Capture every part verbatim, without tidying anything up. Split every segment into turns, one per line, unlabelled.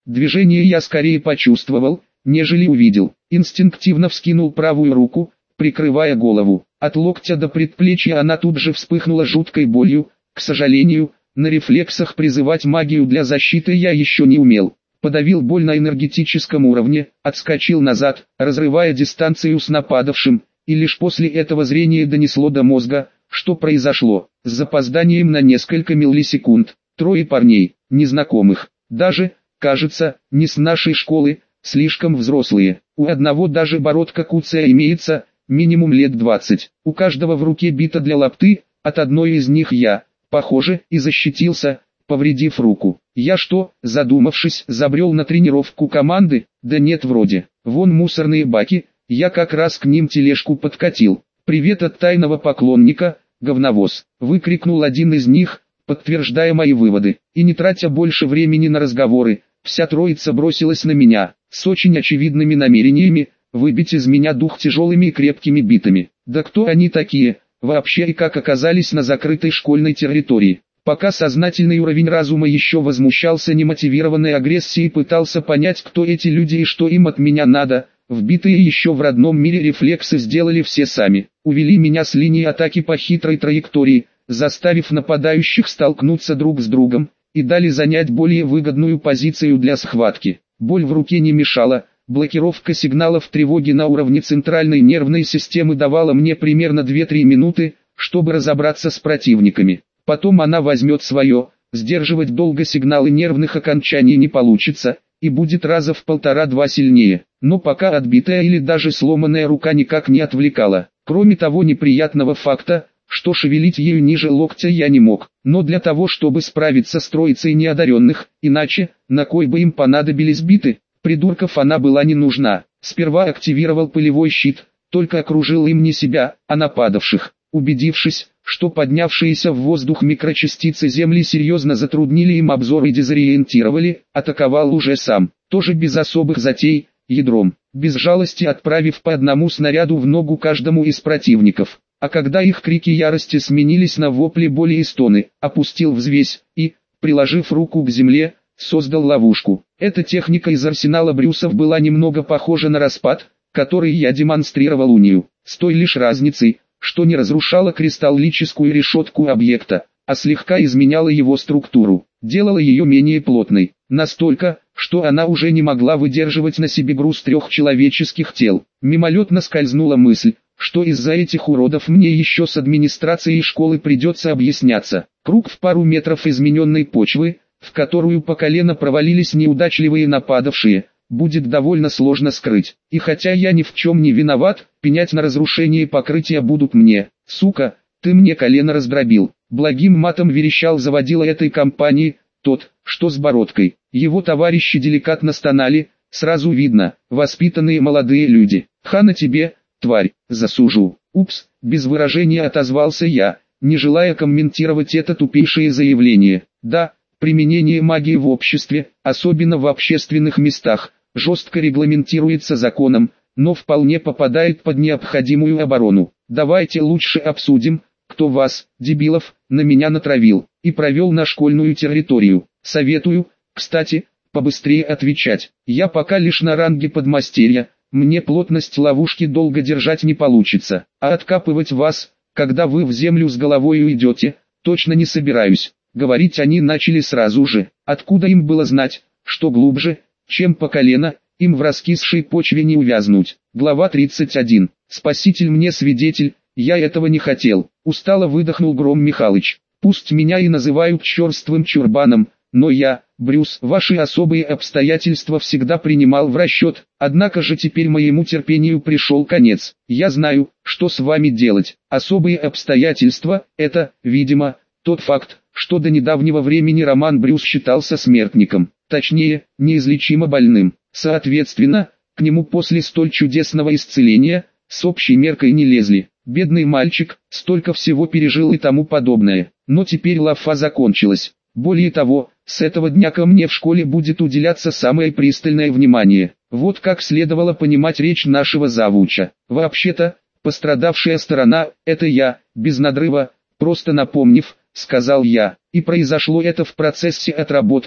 Движение я скорее почувствовал, нежели увидел. Инстинктивно вскинул правую руку, прикрывая голову. От локтя до предплечья она тут же вспыхнула жуткой болью. К сожалению, на рефлексах призывать магию для защиты я еще не умел. Подавил боль на энергетическом уровне, отскочил назад, разрывая дистанцию с нападавшим, и лишь после этого зрение донесло до мозга, что произошло. С запозданием на несколько миллисекунд. Трое парней, незнакомых, даже, кажется, не с нашей школы, слишком взрослые. У одного даже бородка куцая имеется, минимум лет двадцать. У каждого в руке бита для лапты, от одной из них я, похоже, и защитился, повредив руку. Я что, задумавшись, забрел на тренировку команды? Да нет вроде. Вон мусорные баки, я как раз к ним тележку подкатил. «Привет от тайного поклонника, говновоз!» — выкрикнул один из них, подтверждая мои выводы. И не тратя больше времени на разговоры, вся троица бросилась на меня, с очень очевидными намерениями, выбить из меня дух тяжелыми и крепкими битами. Да кто они такие, вообще, и как оказались на закрытой школьной территории? Пока сознательный уровень разума еще возмущался немотивированной агрессией и пытался понять, кто эти люди и что им от меня надо, вбитые еще в родном мире рефлексы сделали все сами. Увели меня с линии атаки по хитрой траектории, заставив нападающих столкнуться друг с другом, и дали занять более выгодную позицию для схватки. Боль в руке не мешала, блокировка сигналов тревоги на уровне центральной нервной системы давала мне примерно две-три минуты, чтобы разобраться с противниками. Потом она возьмет свое, сдерживать долго сигналы нервных окончаний не получится, и будет раза в полтора-два сильнее. Но пока отбитая или даже сломанная рука никак не отвлекала. Кроме того неприятного факта, что шевелить ею ниже локтя я не мог. Но для того, чтобы справиться с троицей неодаренных, иначе, на кой бы им понадобились биты, придурков она была не нужна. Сперва активировал пылевой щит, только окружил им не себя, а нападавших. Убедившись, что поднявшиеся в воздух микрочастицы Земли серьезно затруднили им обзор и дезориентировали, атаковал уже сам, тоже без особых затей, ядром, без жалости отправив по одному снаряду в ногу каждому из противников. А когда их крики ярости сменились на вопли боли и стоны, опустил взвесь и, приложив руку к земле, создал ловушку. Эта техника из арсенала Брюсов была немного похожа на распад, который я демонстрировал унию, с той лишь разницей, что не разрушала кристаллическую решетку объекта, а слегка изменяла его структуру, делала ее менее плотной, настолько, что она уже не могла выдерживать на себе груз трех человеческих тел. Мимолетно скользнула мысль, что из-за этих уродов мне еще с администрацией школы придется объясняться. Круг в пару метров измененной почвы, в которую по колено провалились неудачливые нападавшие, будет довольно сложно скрыть. И хотя я ни в чем не виноват, пенять на разрушение покрытия будут мне. Сука, ты мне колено раздробил. Благим матом верещал заводила этой компании, тот, что с бородкой. Его товарищи деликатно стонали, сразу видно, воспитанные молодые люди. Хана тебе, тварь, засужу. Упс, без выражения отозвался я, не желая комментировать это тупейшее заявление. Да, применение магии в обществе, особенно в общественных местах, жестко регламентируется законом, но вполне попадает под необходимую оборону. Давайте лучше обсудим, кто вас, дебилов, на меня натравил, и провел на школьную территорию. Советую, кстати, побыстрее отвечать. Я пока лишь на ранге подмастерья, мне плотность ловушки долго держать не получится, а откапывать вас, когда вы в землю с головой уйдете, точно не собираюсь. Говорить они начали сразу же. Откуда им было знать, что глубже, чем по колено, им в раскисшей почве не увязнуть. Глава тридцать один. Спаситель мне свидетель, я этого не хотел. Устало выдохнул Гром Михалыч. Пусть меня и называют черствым чурбаном, но я, Брюс, ваши особые обстоятельства всегда принимал в расчет, однако же теперь моему терпению пришел конец. Я знаю, что с вами делать. Особые обстоятельства, это, видимо, тот факт, что до недавнего времени Роман Брюс считался смертником, точнее, неизлечимо больным. Соответственно, к нему после столь чудесного исцеления, с общей меркой не лезли. Бедный мальчик, столько всего пережил и тому подобное. Но теперь лафа закончилась. Более того, с этого дня ко мне в школе будет уделяться самое пристальное внимание. Вот как следовало понимать речь нашего завуча. Вообще-то, пострадавшая сторона, это я, без надрыва, просто напомнив, сказал я. И произошло это в процессе отработки,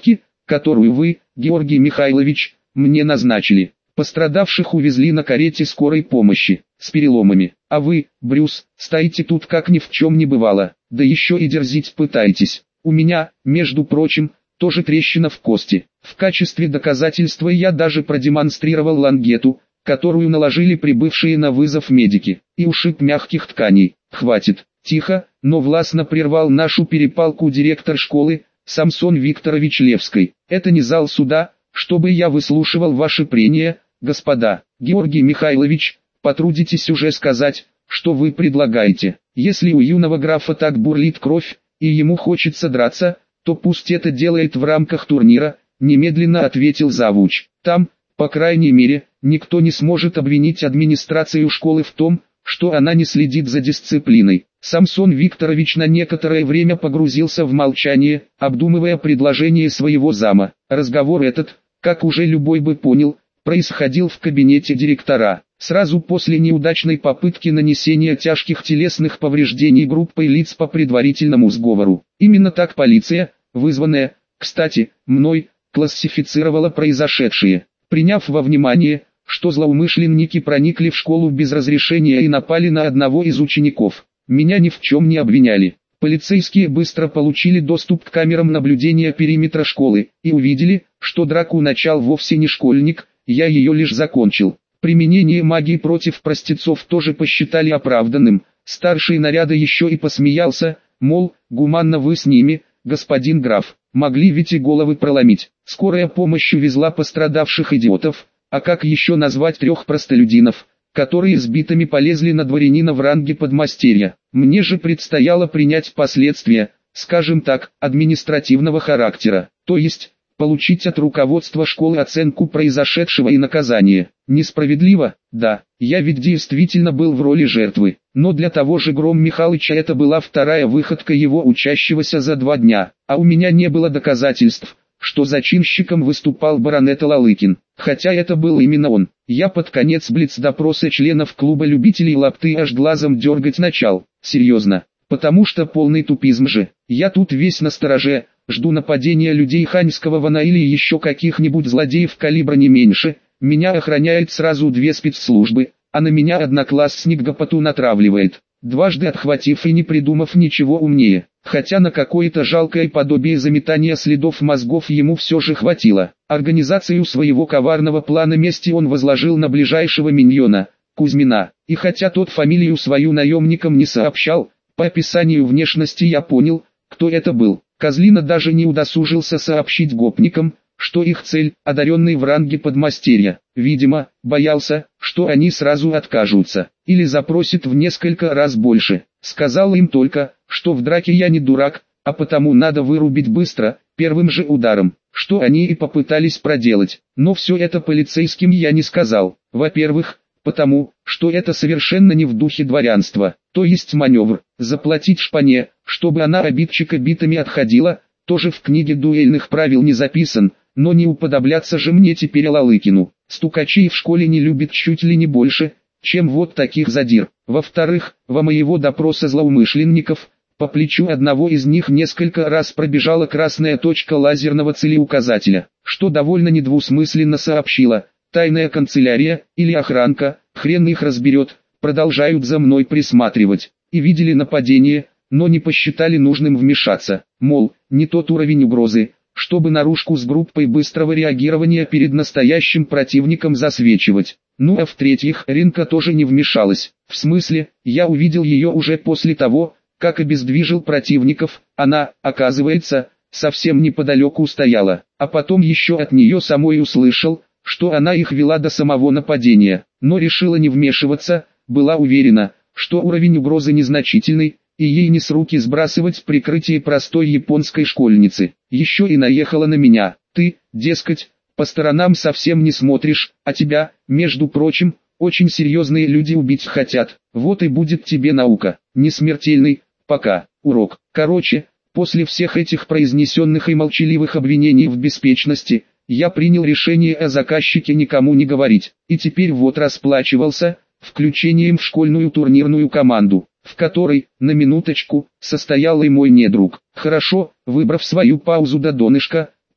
которую вы, Георгий Михайлович, мне назначили. Пострадавших увезли на карете скорой помощи, с переломами. А вы, Брюс, стоите тут как ни в чем не бывало, да еще и дерзить пытаетесь. У меня, между прочим, тоже трещина в кости. В качестве доказательства я даже продемонстрировал лангету, которую наложили прибывшие на вызов медики, и ушиб мягких тканей. Хватит, тихо, но властно прервал нашу перепалку директор школы, Самсон Викторович Левской. Это не зал суда, чтобы я выслушивал ваши прения, господа. Георгий Михайлович, потрудитесь уже сказать, что вы предлагаете. Если у юного графа так бурлит кровь, и ему хочется драться, то пусть это делает в рамках турнира, немедленно ответил завуч. Там, по крайней мере, никто не сможет обвинить администрацию школы в том, что она не следит за дисциплиной. Самсон Викторович на некоторое время погрузился в молчание, обдумывая предложение своего зама. Разговор этот, как уже любой бы понял, происходил в кабинете директора. Сразу после неудачной попытки нанесения тяжких телесных повреждений группой лиц по предварительному сговору. Именно так полиция, вызванная, кстати, мной, классифицировала произошедшее, приняв во внимание, что злоумышленники проникли в школу без разрешения и напали на одного из учеников. Меня ни в чем не обвиняли. Полицейские быстро получили доступ к камерам наблюдения периметра школы и увидели, что драку начал вовсе не школьник, я ее лишь закончил. Применение магии против простецов тоже посчитали оправданным. Старший наряда еще и посмеялся, мол, гуманно вы с ними, господин граф, могли ведь и головы проломить. Скорая помощь увезла пострадавших идиотов, а как еще назвать трех простолюдинов, которые сбитыми полезли на дворянина в ранге подмастерья. Мне же предстояло принять последствия, скажем так, административного характера, то есть получить от руководства школы оценку произошедшего и наказание. Несправедливо? Да, я ведь действительно был в роли жертвы, но для того же Гром Михалыча это была вторая выходка его учащегося за два дня, а у меня не было доказательств, что зачинщиком выступал баронет Лалыкин, хотя это был именно он. Я под конец блиц-допроса членов клуба любителей лапты аж глазом дергать начал, серьезно, потому что полный тупизм же. Я тут весь настороже, жду нападения людей Ханьского вана или еще каких-нибудь злодеев калибра не меньше, меня охраняет сразу две спецслужбы, а на меня одноклассник Гопоту натравливает, дважды отхватив и не придумав ничего умнее. Хотя на какое-то жалкое подобие заметания следов мозгов ему все же хватило. Организацию своего коварного плана мести он возложил на ближайшего миньона, Кузьмина. И хотя тот фамилию свою наемникам не сообщал, по описанию внешности я понял, кто это был. Козлина даже не удосужился сообщить гопникам, что их цель – одаренный в ранге подмастерья. Видимо, боялся, что они сразу откажутся, или запросят в несколько раз больше. Сказал им только, что в драке я не дурак, а потому надо вырубить быстро, первым же ударом, что они и попытались проделать. Но все это полицейским я не сказал. Во-первых, потому, что это совершенно не в духе дворянства, то есть маневр, заплатить шпане, чтобы она обидчика битами отходила, тоже в книге дуэльных правил не записан, но не уподобляться же мне теперь Лалыкину. Стукачей в школе не любит чуть ли не больше, чем вот таких задир. Во-вторых, во моего допроса злоумышленников, по плечу одного из них несколько раз пробежала красная точка лазерного целеуказателя, что довольно недвусмысленно сообщила: тайная канцелярия или охранка, хрен их разберет, продолжают за мной присматривать, и видели нападение, но не посчитали нужным вмешаться, мол, не тот уровень угрозы, чтобы наружку с группой быстрого реагирования перед настоящим противником засвечивать. Ну а в-третьих, Ринка тоже не вмешалась, в смысле, я увидел ее уже после того, как обездвижил противников, она, оказывается, совсем неподалеку стояла, а потом еще от нее самой услышал, что она их вела до самого нападения, но решила не вмешиваться, была уверена, что уровень угрозы незначительный, и ей не с руки сбрасывать прикрытие простой японской школьницы. Еще и наехала на меня: ты, дескать, по сторонам совсем не смотришь, а тебя, между прочим, очень серьезные люди убить хотят, вот и будет тебе наука, не смертельный, пока, урок. Короче, после всех этих произнесенных и молчаливых обвинений в беспечности, я принял решение о заказчике никому не говорить, и теперь вот расплачивался, включением в школьную турнирную команду, в которой, на минуточку, состоял и мой недруг. Хорошо, выбрав свою паузу до донышка,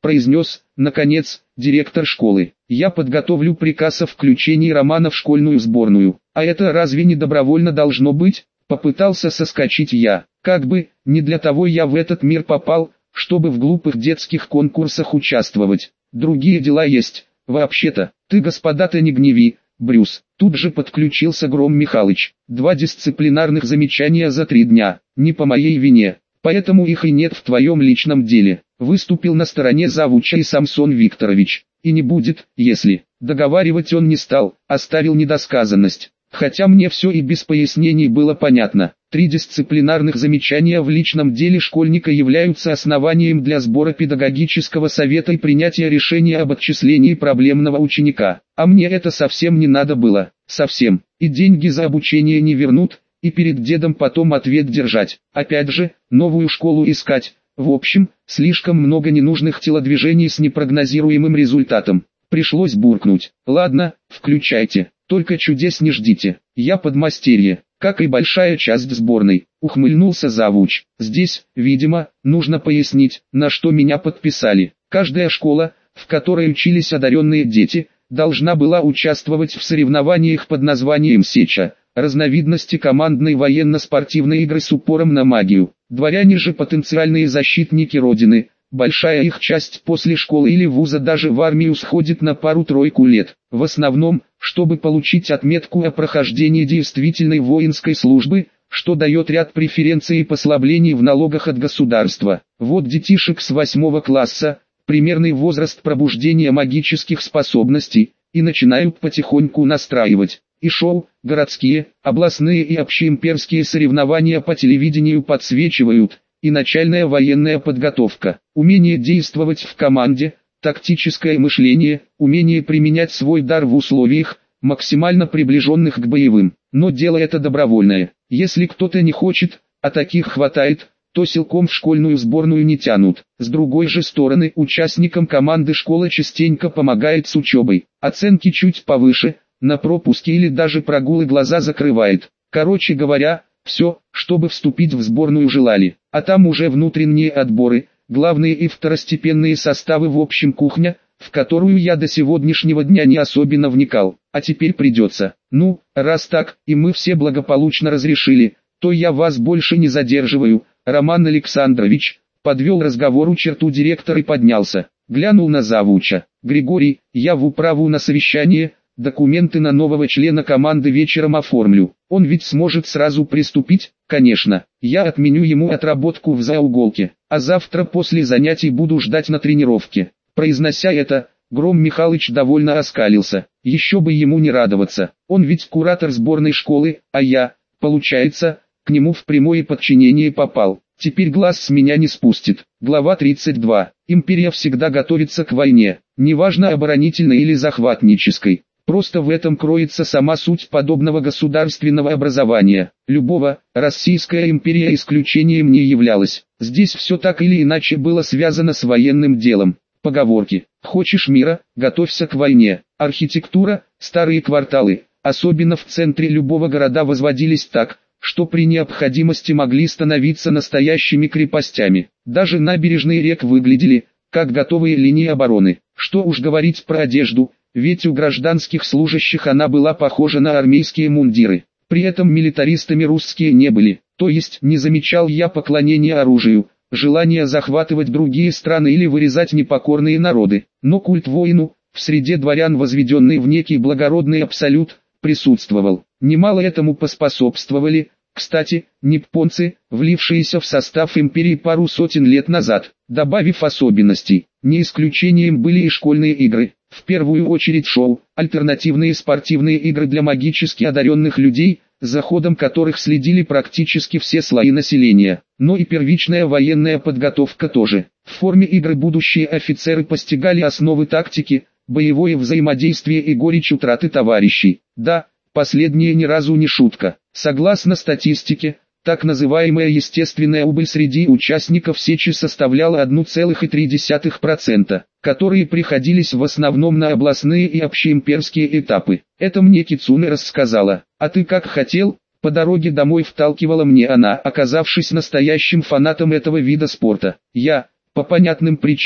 произнес, наконец, директор школы. Я подготовлю приказ о включении Романа в школьную сборную. А это разве не добровольно должно быть? Попытался соскочить я. Как бы, не для того я в этот мир попал, чтобы в глупых детских конкурсах участвовать. Другие дела есть. Вообще-то, ты, господа-то, не гневи, Брюс. Тут же подключился Гром Михалыч. Два дисциплинарных замечания за три дня. Не по моей вине. Поэтому их и нет в твоем личном деле. Выступил на стороне завуча и Самсон Викторович. И не будет, если. Договаривать он не стал, оставил недосказанность. Хотя мне все и без пояснений было понятно. Три дисциплинарных замечания в личном деле школьника являются основанием для сбора педагогического совета и принятия решения об отчислении проблемного ученика. А мне это совсем не надо было. Совсем. И деньги за обучение не вернут, и перед дедом потом ответ держать. Опять же, новую школу искать. В общем, слишком много ненужных телодвижений с непрогнозируемым результатом. Пришлось буркнуть. Ладно, включайте. Только чудес не ждите. Я подмастерье, как и большая часть сборной. Ухмыльнулся завуч. Здесь, видимо, нужно пояснить, на что меня подписали. Каждая школа, в которой учились одаренные дети, должна была участвовать в соревнованиях под названием «Сеча», разновидности командной военно-спортивной игры с упором на магию. Дворяне же потенциальные защитники Родины. Большая их часть после школы или вуза даже в армию сходит на пару-тройку лет. В основном, чтобы получить отметку о прохождении действительной воинской службы, что дает ряд преференций и послаблений в налогах от государства. Вот детишек с восьмого класса, примерный возраст пробуждения магических способностей, и начинают потихоньку настраивать. И шоу, городские, областные и общеимперские соревнования по телевидению подсвечивают, и начальная военная подготовка, умение действовать в команде, тактическое мышление, умение применять свой дар в условиях, максимально приближенных к боевым. Но дело это добровольное. Если кто-то не хочет, а таких хватает, то силком в школьную сборную не тянут. С другой же стороны, участникам команды школа частенько помогает с учебой. Оценки чуть повыше, на пропуски или даже прогулы глаза закрывает. Короче говоря, все, чтобы вступить в сборную желали. А там уже внутренние отборы, главные и второстепенные составы, в общем кухня, в которую я до сегодняшнего дня не особенно вникал. А теперь придется. Ну, раз так, и мы все благополучно разрешили, то я вас больше не задерживаю. Роман Александрович подвел разговору черту директор и поднялся. Глянул на завуча. Григорий, я в управу на совещание. Документы на нового члена команды вечером оформлю. Он ведь сможет сразу приступить? Конечно. Я отменю ему отработку в зауголке, а завтра после занятий буду ждать на тренировке. Произнося это, Гром Михалыч довольно оскалился. Еще бы ему не радоваться. Он ведь куратор сборной школы, а я, получается, к нему в прямое подчинение попал. Теперь глаз с меня не спустит. Глава тридцать два. Империя всегда готовится к войне, неважно оборонительной или захватнической. Просто в этом кроется сама суть подобного государственного образования. Любого, Российская империя исключением не являлась. Здесь все так или иначе было связано с военным делом. Поговорки: «Хочешь мира, готовься к войне». Архитектура, старые кварталы, особенно в центре любого города, возводились так, что при необходимости могли становиться настоящими крепостями. Даже набережные рек выглядели, как готовые линии обороны. Что уж говорить про одежду, ведь у гражданских служащих она была похожа на армейские мундиры. При этом милитаристами русские не были, то есть не замечал я поклонения оружию, желания захватывать другие страны или вырезать непокорные народы. Но культ воину, в среде дворян возведенный в некий благородный абсолют, присутствовал. Немало этому поспособствовали, кстати, ниппонцы, влившиеся в состав империи пару сотен лет назад, добавив особенностей. Не исключением были и школьные игры. В первую очередь шоу, альтернативные спортивные игры для магически одаренных людей, за ходом которых следили практически все слои населения. Но и первичная военная подготовка тоже. В форме игры будущие офицеры постигали основы тактики, боевое взаимодействие и горечь утраты товарищей. Да, последнее ни разу не шутка. Согласно статистике, так называемая естественная убыль среди участников сечи составляла одна целая три десятых процента, которые приходились в основном на областные и общеимперские этапы. Это мне Кицуне рассказала. А ты как хотел? По дороге домой вталкивала мне она, оказавшись настоящим фанатом этого вида спорта. Я, по понятным причинам,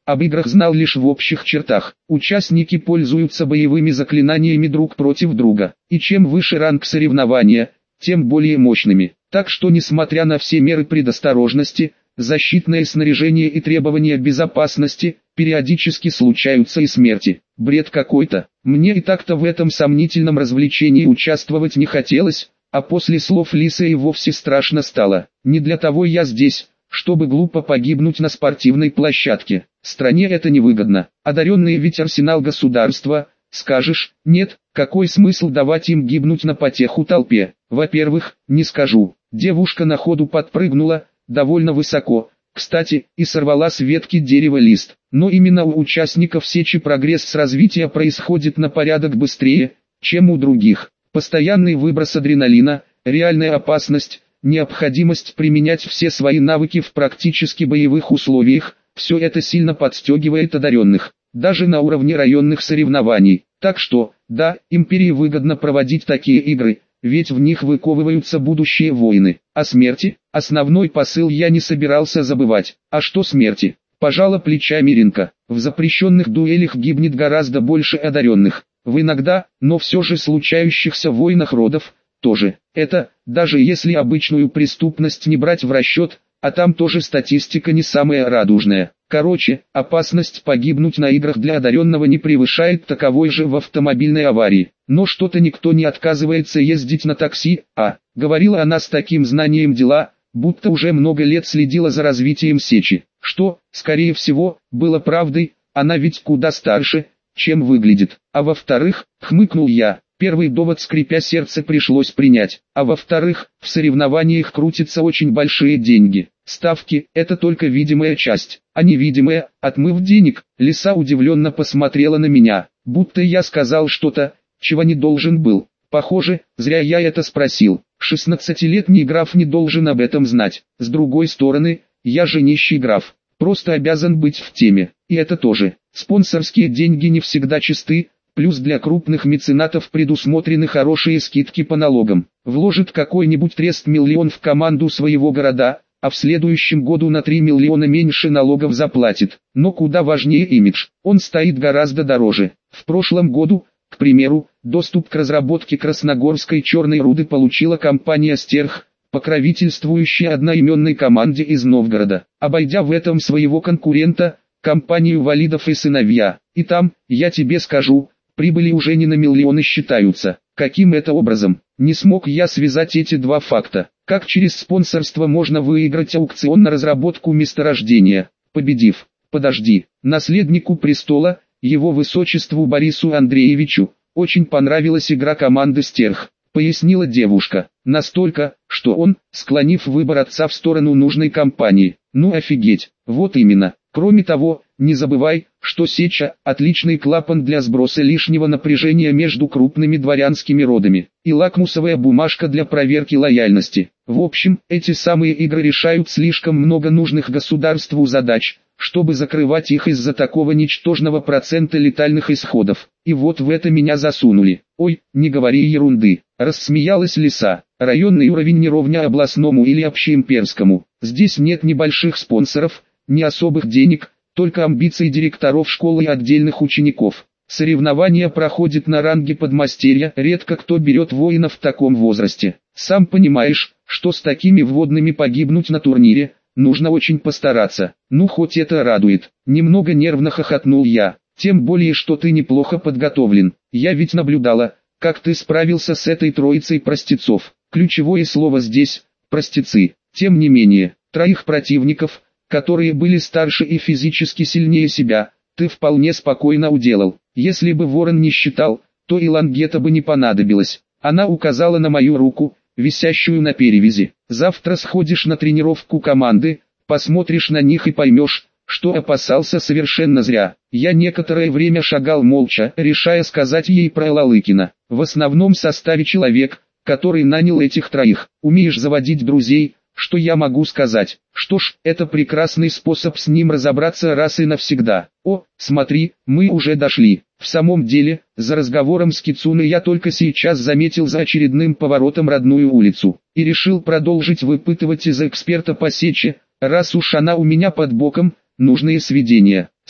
об играх знал лишь в общих чертах. Участники пользуются боевыми заклинаниями друг против друга, и чем выше ранг соревнования, тем более мощными. Так что несмотря на все меры предосторожности, защитное снаряжение и требования безопасности, периодически случаются и смерти. Бред какой-то. Мне и так-то в этом сомнительном развлечении участвовать не хотелось, а после слов Лисы и вовсе страшно стало. Не для того я здесь, чтобы глупо погибнуть на спортивной площадке. Стране это невыгодно. Одаренные ведь арсенал государства. Скажешь, нет, какой смысл давать им гибнуть на потеху толпе? Во-первых, не скажу. Девушка на ходу подпрыгнула, довольно высоко, кстати, и сорвала с ветки дерева лист. Но именно у участников сечи прогресс с развития происходит на порядок быстрее, чем у других. Постоянный выброс адреналина, реальная опасность, необходимость применять все свои навыки в практически боевых условиях, все это сильно подстегивает одаренных, даже на уровне районных соревнований. Так что, да, империи выгодно проводить такие игры, ведь в них выковываются будущие воины. О смерти, основной посыл я не собирался забывать. А что смерти? Пожала плечами Ринка. В запрещенных дуэлях гибнет гораздо больше одаренных. В иногда, но все же случающихся войнах родов, тоже. Это, даже если обычную преступность не брать в расчет, а там тоже статистика не самая радужная. Короче, опасность погибнуть на играх для одаренного не превышает таковой же в автомобильной аварии. Но что-то никто не отказывается ездить на такси, а, говорила она с таким знанием дела, будто уже много лет следила за развитием сечи. Что, скорее всего, было правдой, она ведь куда старше, чем выглядит. А во-вторых, хмыкнул я, первый довод скрипя сердце пришлось принять. А во-вторых, в соревнованиях крутятся очень большие деньги. Ставки – это только видимая часть, а невидимая, отмыв денег. Лиса удивленно посмотрела на меня, будто я сказал что-то, чего не должен был. Похоже, зря я это спросил. шестнадцатилетний граф не должен об этом знать. С другой стороны, я же нищий граф, просто обязан быть в теме. И это тоже. Спонсорские деньги не всегда чисты, плюс для крупных меценатов предусмотрены хорошие скидки по налогам. Вложит какой-нибудь трест миллион в команду своего города, а в следующем году на три миллиона меньше налогов заплатит. Но куда важнее имидж, он стоит гораздо дороже. В прошлом году, к примеру, доступ к разработке красногорской черной руды получила компания «Стерх», покровительствующая одноименной команде из Новгорода, обойдя в этом своего конкурента, компанию «Валидов и сыновья». И там, я тебе скажу, прибыли уже не на миллионы считаются. Каким это образом? Не смог я связать эти два факта. Как через спонсорство можно выиграть аукцион на разработку месторождения, победив, подожди, наследнику престола, его высочеству Борису Андреевичу, очень понравилась игра команды «Стерх», пояснила девушка. Настолько, что он, склонив выбор отца в сторону нужной компании. Ну офигеть, вот именно. Кроме того, не забывай, что сеча – отличный клапан для сброса лишнего напряжения между крупными дворянскими родами, и лакмусовая бумажка для проверки лояльности. В общем, эти самые игры решают слишком много нужных государству задач, чтобы закрывать их из-за такого ничтожного процента летальных исходов. И вот в это меня засунули. Ой, не говори ерунды, рассмеялась Лиса. Районный уровень не ровня областному или общеимперскому. Здесь нет ни больших спонсоров, ни особых денег, только амбиции директоров школы и отдельных учеников. Соревнования проходят на ранге подмастерья, редко кто берет воина в таком возрасте. Сам понимаешь, что с такими вводными погибнуть на турнире, нужно очень постараться. Ну хоть это радует. Немного нервно хохотнул я. Тем более, что ты неплохо подготовлен. Я ведь наблюдала, как ты справился с этой троицей простецов. Ключевое слово здесь – простецы. Тем не менее, троих противников, которые были старше и физически сильнее себя, ты вполне спокойно уделал. Если бы Ворон не считал, то и лангета бы не понадобилось. Она указала на мою руку, висящую на перевязи. Завтра сходишь на тренировку команды, посмотришь на них и поймешь, что опасался совершенно зря. Я некоторое время шагал молча, решая сказать ей про Лалыкина. В основном составе человек, который нанял этих троих. Умеешь заводить друзей, что я могу сказать? Что ж, это прекрасный способ с ним разобраться раз и навсегда. О, смотри, мы уже дошли. В самом деле, за разговором с Кицуной я только сейчас заметил за очередным поворотом родную улицу. И решил продолжить выпытывать из эксперта по сече, раз уж она у меня под боком, нужные сведения.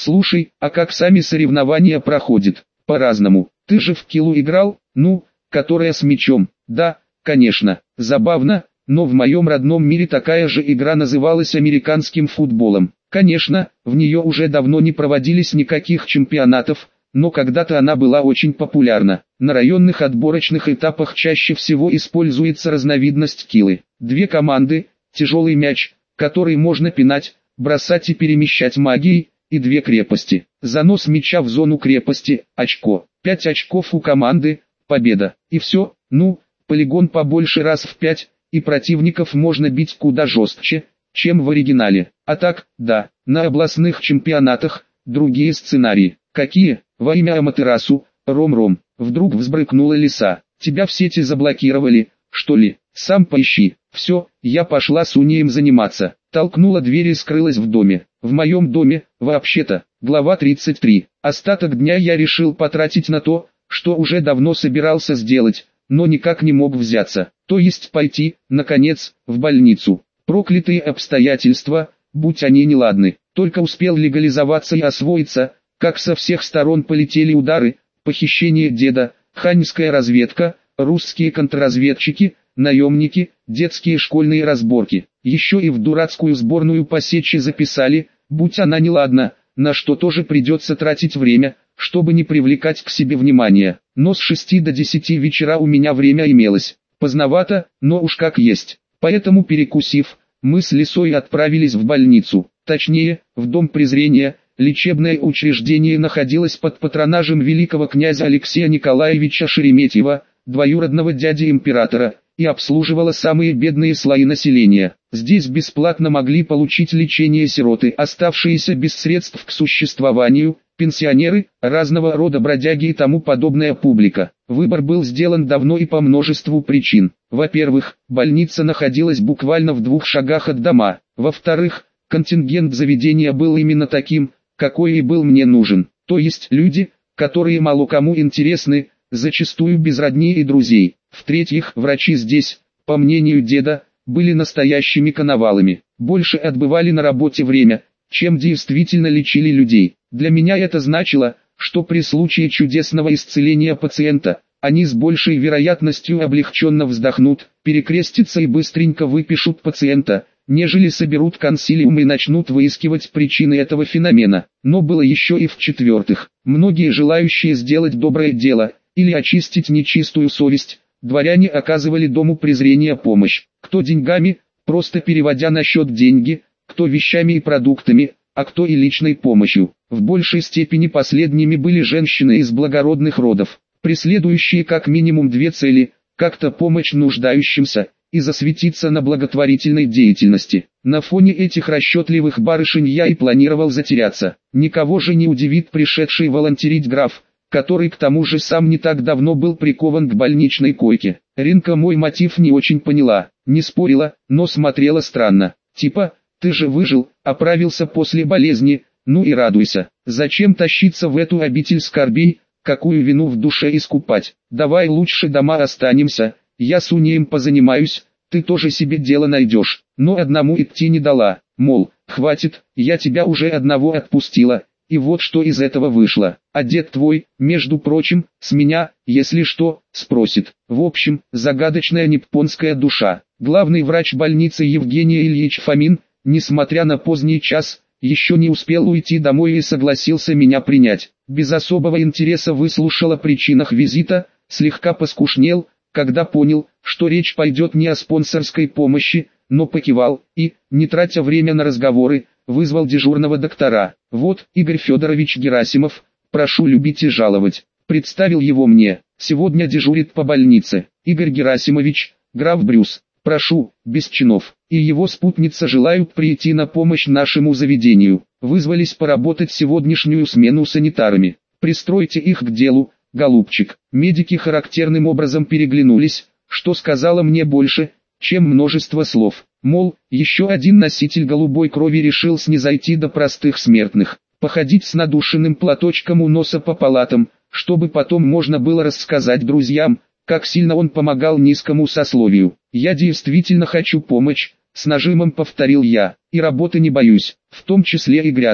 Слушай, а как сами соревнования проходят? По-разному. Ты же в килу играл? Ну, которая с мячом. Да, конечно. Забавно, но в моем родном мире такая же игра называлась американским футболом. Конечно, в нее уже давно не проводились никаких чемпионатов, но когда-то она была очень популярна. На районных отборочных этапах чаще всего используется разновидность килы. Две команды, тяжелый мяч, который можно пинать, бросать и перемещать магией, и две крепости. Занос мяча в зону крепости, очко. Пять очков у команды, победа. И все, ну, полигон побольше раз в пять, и противников можно бить куда жестче, чем в оригинале. А так, да, на областных чемпионатах, другие сценарии. Какие? Во имя Аматерасу, Ром-Ром. Вдруг взбрыкнула лиса. Тебя в сети заблокировали, что ли? Сам поищи. Все, я пошла с Унием заниматься. Толкнула дверь и скрылась в доме. В моем доме, вообще-то. Глава тридцать три. Остаток дня я решил потратить на то, что уже давно собирался сделать, но никак не мог взяться. То есть пойти, наконец, в больницу. Проклятые обстоятельства, будь они неладны. Только успел легализоваться и освоиться, как со всех сторон полетели удары, похищение деда, ханьская разведка, русские контрразведчики, наемники, детские школьные разборки. Еще и в дурацкую сборную по сече записали, будь она неладна, на что тоже придется тратить время, чтобы не привлекать к себе внимания. Но с шести до десяти вечера у меня время имелось. Поздновато, но уж как есть. Поэтому, перекусив, мы с Лисой отправились в больницу. Точнее, в дом презрения. Лечебное учреждение находилось под патронажем великого князя Алексея Николаевича Шереметьева, двоюродного дяди императора, и обслуживало самые бедные слои населения. Здесь бесплатно могли получить лечение сироты, оставшиеся без средств к существованию, пенсионеры, разного рода бродяги и тому подобная публика. Выбор был сделан давно и по множеству причин. Во-первых, больница находилась буквально в двух шагах от дома. Во-вторых, контингент заведения был именно таким, какой и был мне нужен. То есть люди, которые мало кому интересны, зачастую без родни и друзей. В-третьих, врачи здесь, по мнению деда, были настоящими коновалами. Больше отбывали на работе время, чем действительно лечили людей. Для меня это значило, что при случае чудесного исцеления пациента, они с большей вероятностью облегченно вздохнут, перекрестятся и быстренько выпишут пациента, нежели соберут консилиум и начнут выискивать причины этого феномена. Но было еще и в-четвертых, многие желающие сделать доброе дело, или очистить нечистую совесть, дворяне оказывали дому презрения помощь. Кто деньгами, просто переводя на счет деньги, кто вещами и продуктами, а кто и личной помощью. В большей степени последними были женщины из благородных родов, преследующие как минимум две цели: как-то помочь нуждающимся, и засветиться на благотворительной деятельности. На фоне этих расчетливых барышень я и планировал затеряться. Никого же не удивит пришедший волонтерить граф, который к тому же сам не так давно был прикован к больничной койке. Ринка мой мотив не очень поняла, не спорила, но смотрела странно. Типа, ты же выжил, оправился после болезни, ну и радуйся. Зачем тащиться в эту обитель скорбей, какую вину в душе искупать? Давай лучше дома останемся, я с Унием позанимаюсь, ты тоже себе дело найдешь. Но одному идти не дала, мол, хватит, я тебя уже одного отпустила. И вот что из этого вышло. А дед твой, между прочим, с меня, если что, спросит. В общем, загадочная ниппонская душа. Главный врач больницы Евгений Ильич Фомин, несмотря на поздний час, еще не успел уйти домой и согласился меня принять. Без особого интереса выслушал о причинах визита, слегка поскушнел, когда понял, что речь пойдет не о спонсорской помощи, но покивал и, не тратя время на разговоры, вызвал дежурного доктора. Вот, Игорь Федорович Герасимов, прошу любить и жаловать. Представил его мне. Сегодня дежурит по больнице. Игорь Герасимович, граф Брюс. Прошу, без чинов. И его спутница желают прийти на помощь нашему заведению. Вызвались поработать сегодняшнюю смену санитарами. Пристройте их к делу, голубчик. Медики характерным образом переглянулись, что сказала мне больше, чем множество слов. Мол, еще один носитель голубой крови решил снизойти до простых смертных, походить с надушенным платочком у носа по палатам, чтобы потом можно было рассказать друзьям, как сильно он помогал низкому сословию. Я действительно хочу помочь, с нажимом повторил я, и работы не боюсь, в том числе и грязной.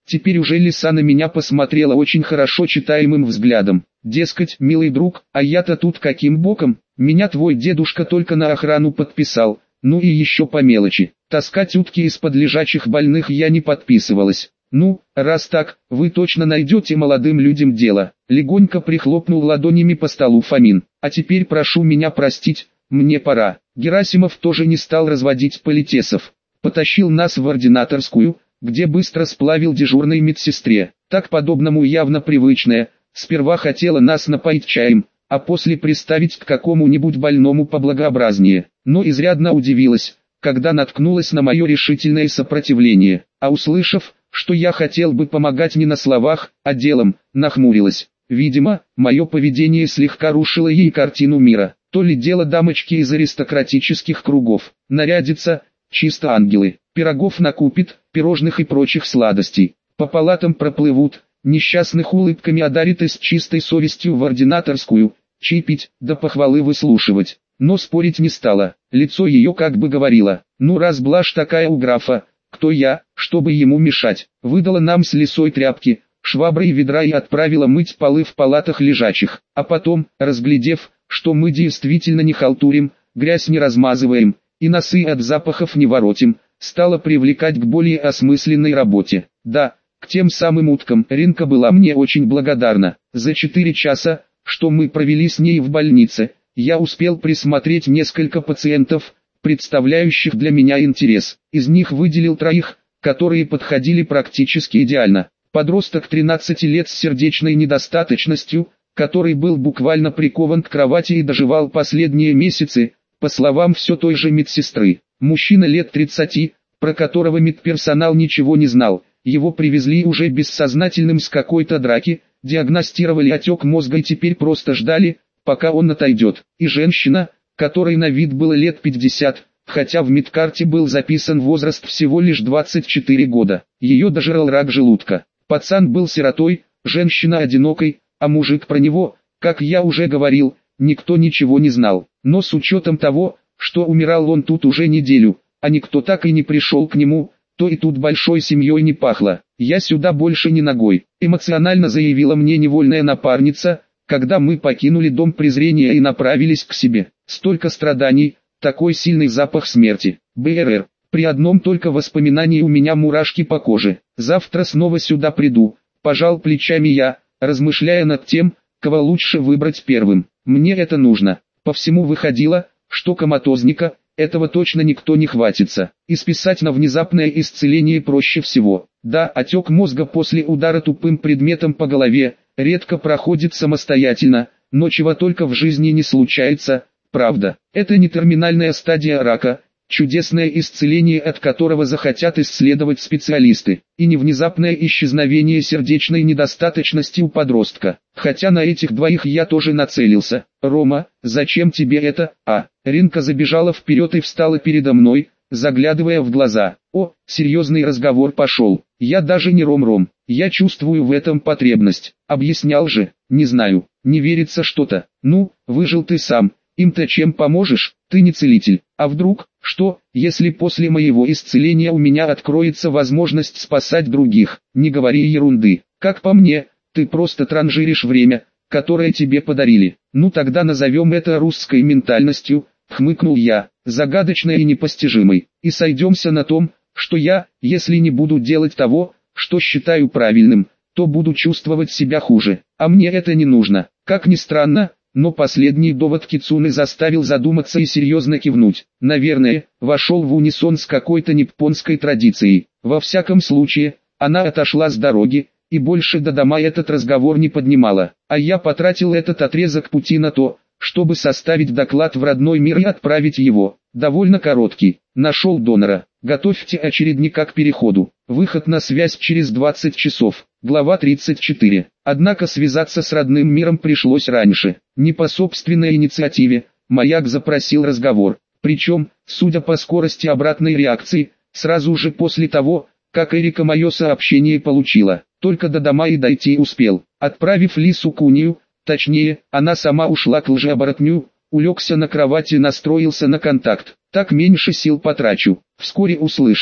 Теперь уже Лиса на меня посмотрела очень хорошо читаемым взглядом. Дескать, милый друг, а я-то тут каким боком? Меня твой дедушка только на охрану подписал, ну и еще по мелочи. Таскать утки из-под лежачих больных я не подписывалась. Ну, раз так, вы точно найдете молодым людям дело. Легонько прихлопнул ладонями по столу Фомин. А теперь прошу меня простить, мне пора. Герасимов тоже не стал разводить политесов. Потащил нас в ординаторскую, где быстро сплавил дежурной медсестре. Так подобному явно привычное. Сперва хотела нас напоить чаем, а после приставить к какому-нибудь больному поблагообразнее. Но изрядно удивилась, когда наткнулась на мое решительное сопротивление. А услышав, что я хотел бы помогать не на словах, а делом, нахмурилась. Видимо, мое поведение слегка рушило ей картину мира. То ли дело дамочки из аристократических кругов. Нарядится, чисто ангелы, пирогов накупит, пирожных и прочих сладостей. По палатам проплывут, несчастных улыбками одарит и с чистой совестью в ординаторскую, чай пить, да похвалы выслушивать. Но спорить не стала, лицо ее как бы говорило: ну раз блажь такая у графа, кто я, чтобы ему мешать. Выдала нам с Лисой тряпки, швабры и ведра и отправила мыть полы в палатах лежачих. А потом, разглядев, что мы действительно не халтурим, грязь не размазываем, и носы от запахов не воротим, стала привлекать к более осмысленной работе. Да, к тем самым уткам Ринка была мне очень благодарна. За четыре часа, что мы провели с ней в больнице, я успел присмотреть несколько пациентов, представляющих для меня интерес. Из них выделил троих, которые подходили практически идеально. Подросток тринадцати лет с сердечной недостаточностью, который был буквально прикован к кровати и доживал последние месяцы, по словам все той же медсестры. Мужчина лет тридцати, про которого медперсонал ничего не знал, его привезли уже бессознательным с какой-то драки, диагностировали отек мозга и теперь просто ждали, пока он отойдет. И женщина, которой на вид было лет пятьдесят, хотя в медкарте был записан возраст всего лишь двадцать четыре года. Ее дожрал рак желудка. Пацан был сиротой, женщина одинокой, а мужик про него, как я уже говорил, никто ничего не знал. Но с учетом того, что умирал он тут уже неделю, а никто так и не пришел к нему, то и тут большой семьей не пахло. Я сюда больше не ногой, эмоционально заявила мне невольная напарница, когда мы покинули дом презрения и направились к себе. Столько страданий, такой сильный запах смерти. БРР. При одном только воспоминании у меня мурашки по коже. Завтра снова сюда приду, пожал плечами я, размышляя над тем, кого лучше выбрать первым. Мне это нужно. По всему выходило, что коматозника, этого точно никто не хватится. И списать на внезапное исцеление проще всего. Да, отек мозга после удара тупым предметом по голове редко проходит самостоятельно, но чего только в жизни не случается, правда. Это не терминальная стадия рака, чудесное исцеление от которого захотят исследовать специалисты, и не внезапное исчезновение сердечной недостаточности у подростка. Хотя на этих двоих я тоже нацелился. «Рома, зачем тебе это?» А, Ринка забежала вперед и встала передо мной, заглядывая в глаза. О, серьезный разговор пошел. Я даже не Ром-Ром, я чувствую в этом потребность. Объяснял же, не знаю, не верится что-то. Ну, выжил ты сам, им-то чем поможешь, ты не целитель. А вдруг, что, если после моего исцеления у меня откроется возможность спасать других? Не говори ерунды. Как по мне, ты просто транжиришь время, которое тебе подарили. Ну тогда назовем это русской ментальностью, хмыкнул я, загадочной и непостижимой. И сойдемся на том, что я, если не буду делать того, что считаю правильным, то буду чувствовать себя хуже. А мне это не нужно. Как ни странно, но последний довод Кицуны заставил задуматься и серьезно кивнуть. Наверное, вошел в унисон с какой-то ниппонской традицией. Во всяком случае, она отошла с дороги, и больше до дома этот разговор не поднимала. А я потратил этот отрезок пути на то, чтобы составить доклад в родной мир и отправить его. Довольно короткий. Нашел донора. Готовьте очередника к переходу. Выход на связь через двадцать часов. Глава тридцать четыре. Однако связаться с родным миром пришлось раньше. Не по собственной инициативе, Маяк запросил разговор. Причем, судя по скорости обратной реакции, сразу же после того, как Эрика мое сообщение получила. Только до дома и дойти успел. Отправив Лису к Унию, точнее, она сама ушла к лжеоборотню, улегся на кровати и настроился на контакт. Так меньше сил потрачу. Вскоре услышал,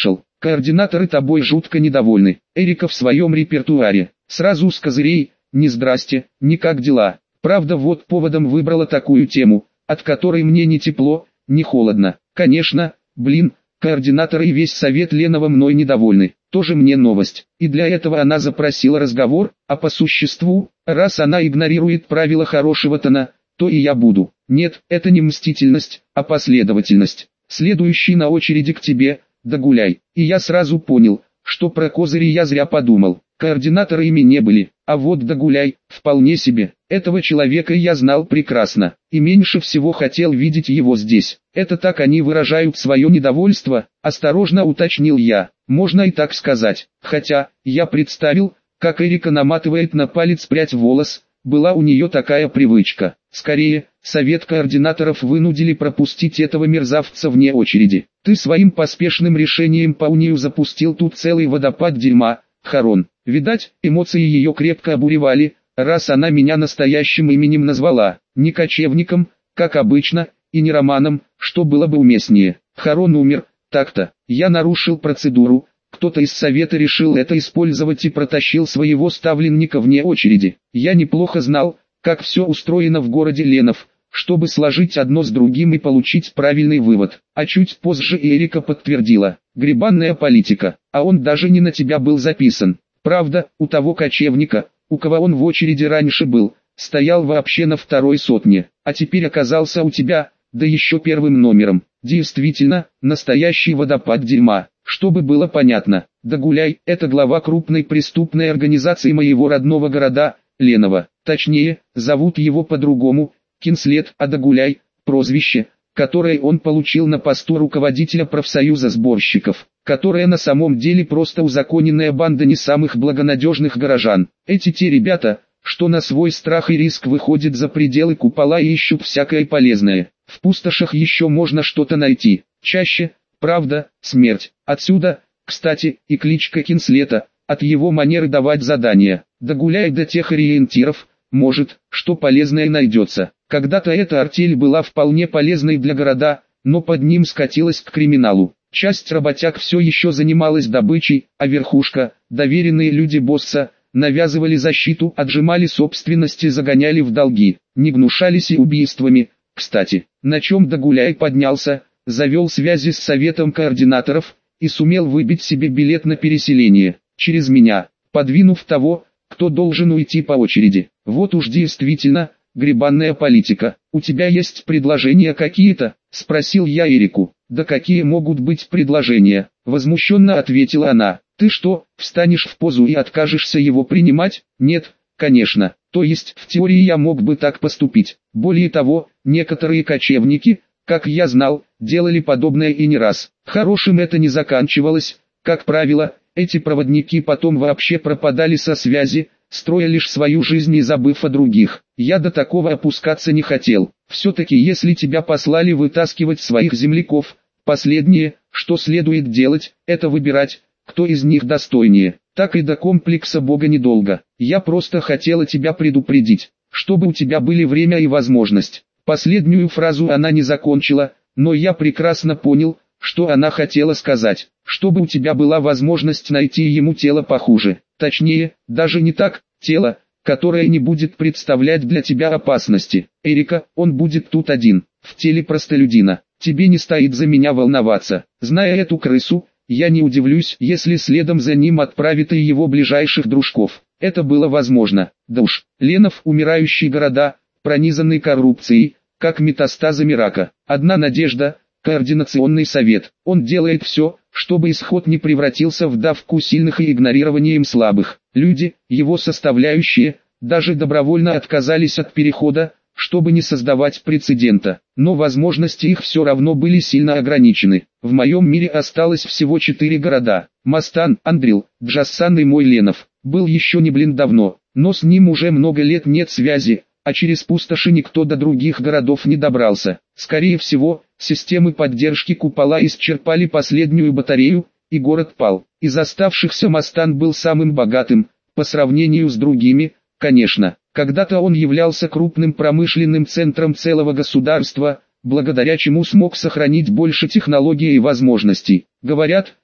Координаторы тобой жутко недовольны. Эрика в своем репертуаре. Сразу с козырей, ни здрасте, ни как дела. Правда, вот поводом выбрала такую тему, от которой мне ни тепло, ни холодно. Конечно, блин, координаторы и весь совет Ленова мной недовольны. Тоже мне новость. И для этого она запросила разговор, а по существу, раз она игнорирует правила хорошего тона, то и я буду. Нет, это не мстительность, а последовательность. Следующий на очереди к тебе, Дагуляй. И я сразу понял, что про козыри я зря подумал. Координаторы ими не были, а вот Дагуляй, вполне себе. Этого человека я знал прекрасно, и меньше всего хотел видеть его здесь. Это так они выражают свое недовольство, осторожно уточнил я. Можно и так сказать, хотя, я представил, как Эрика наматывает на палец прядь волос, была у нее такая привычка. Скорее, совет координаторов вынудили пропустить этого мерзавца вне очереди. Ты своим поспешным решением по унию запустил тут целый водопад дерьма, Харон. Видать, эмоции ее крепко обуревали, раз она меня настоящим именем назвала, не кочевником, как обычно, и не Романом, что было бы уместнее. Харон умер, так-то. Я нарушил процедуру, кто-то из совета решил это использовать и протащил своего ставленника вне очереди. Я неплохо знал, как все устроено в городе Ленов, чтобы сложить одно с другим и получить правильный вывод. А чуть позже Эрика подтвердила, гребанная политика, а он даже не на тебя был записан. Правда, у того кочевника, у кого он в очереди раньше был, стоял вообще на второй сотне, а теперь оказался у тебя, да еще первым номером. Действительно, настоящий водопад дерьма. Чтобы было понятно, Дагуляй – это глава крупной преступной организации моего родного города, Ленова. Точнее, зовут его по-другому, Кинслет, а Дагуляй – прозвище, которое он получил на посту руководителя профсоюза сборщиков, которая на самом деле просто узаконенная банда не самых благонадежных горожан. Эти те ребята, что на свой страх и риск выходят за пределы купола и ищут всякое полезное. В пустошах еще можно что-то найти, чаще, правда, смерть. Отсюда, кстати, и кличка Кинслета, от его манеры давать задания. Дагуляй до тех ориентиров, может, что полезное найдется. Когда-то эта артель была вполне полезной для города, но под ним скатилась к криминалу. Часть работяг все еще занималась добычей, а верхушка, доверенные люди босса, навязывали защиту, отжимали собственности, загоняли в долги, не гнушались и убийствами. Кстати, на чем Дагуляй поднялся, завел связи с советом координаторов и сумел выбить себе билет на переселение, через меня, подвинув того, кто должен уйти по очереди. Вот уж действительно, гребанная политика. У тебя есть предложения какие-то? Спросил я Эрику. Да какие могут быть предложения? Возмущенно ответила она. Ты что, встанешь в позу и откажешься его принимать? Нет, конечно. То есть, в теории я мог бы так поступить. Более того, некоторые кочевники, как я знал, делали подобное и не раз. Хорошим это не заканчивалось. Как правило, эти проводники потом вообще пропадали со связи, строя лишь свою жизнь и забыв о других. Я до такого опускаться не хотел. Все-таки если тебя послали вытаскивать своих земляков, последнее, что следует делать, это выбирать, кто из них достойнее. Так и до комплекса Бога недолго. Я просто хотела тебя предупредить, чтобы у тебя были время и возможность. Последнюю фразу она не закончила, но я прекрасно понял, что она хотела сказать, чтобы у тебя была возможность найти ему тело похуже. Точнее, даже не так, тело, которое не будет представлять для тебя опасности. Эрика, он будет тут один, в теле простолюдина. Тебе не стоит за меня волноваться. Зная эту крысу, я не удивлюсь, если следом за ним отправят и его ближайших дружков. Это было возможно. Да уж, Ленов, умирающий города, пронизанный коррупцией, как метастазами рака. Одна надежда – координационный совет. Он делает все, чтобы исход не превратился в давку сильных и игнорирование им слабых. Люди, его составляющие, даже добровольно отказались от перехода, чтобы не создавать прецедента. Но возможности их все равно были сильно ограничены. В моем мире осталось всего четыре города. Мастан, Андрил, Джассан и мой Ленов. Был еще не блин давно, но с ним уже много лет нет связи, а через пустоши никто до других городов не добрался. Скорее всего, системы поддержки купола исчерпали последнюю батарею, и город пал. Из оставшихся Мастан был самым богатым, по сравнению с другими, конечно. Когда-то он являлся крупным промышленным центром целого государства, благодаря чему смог сохранить больше технологий и возможностей. Говорят,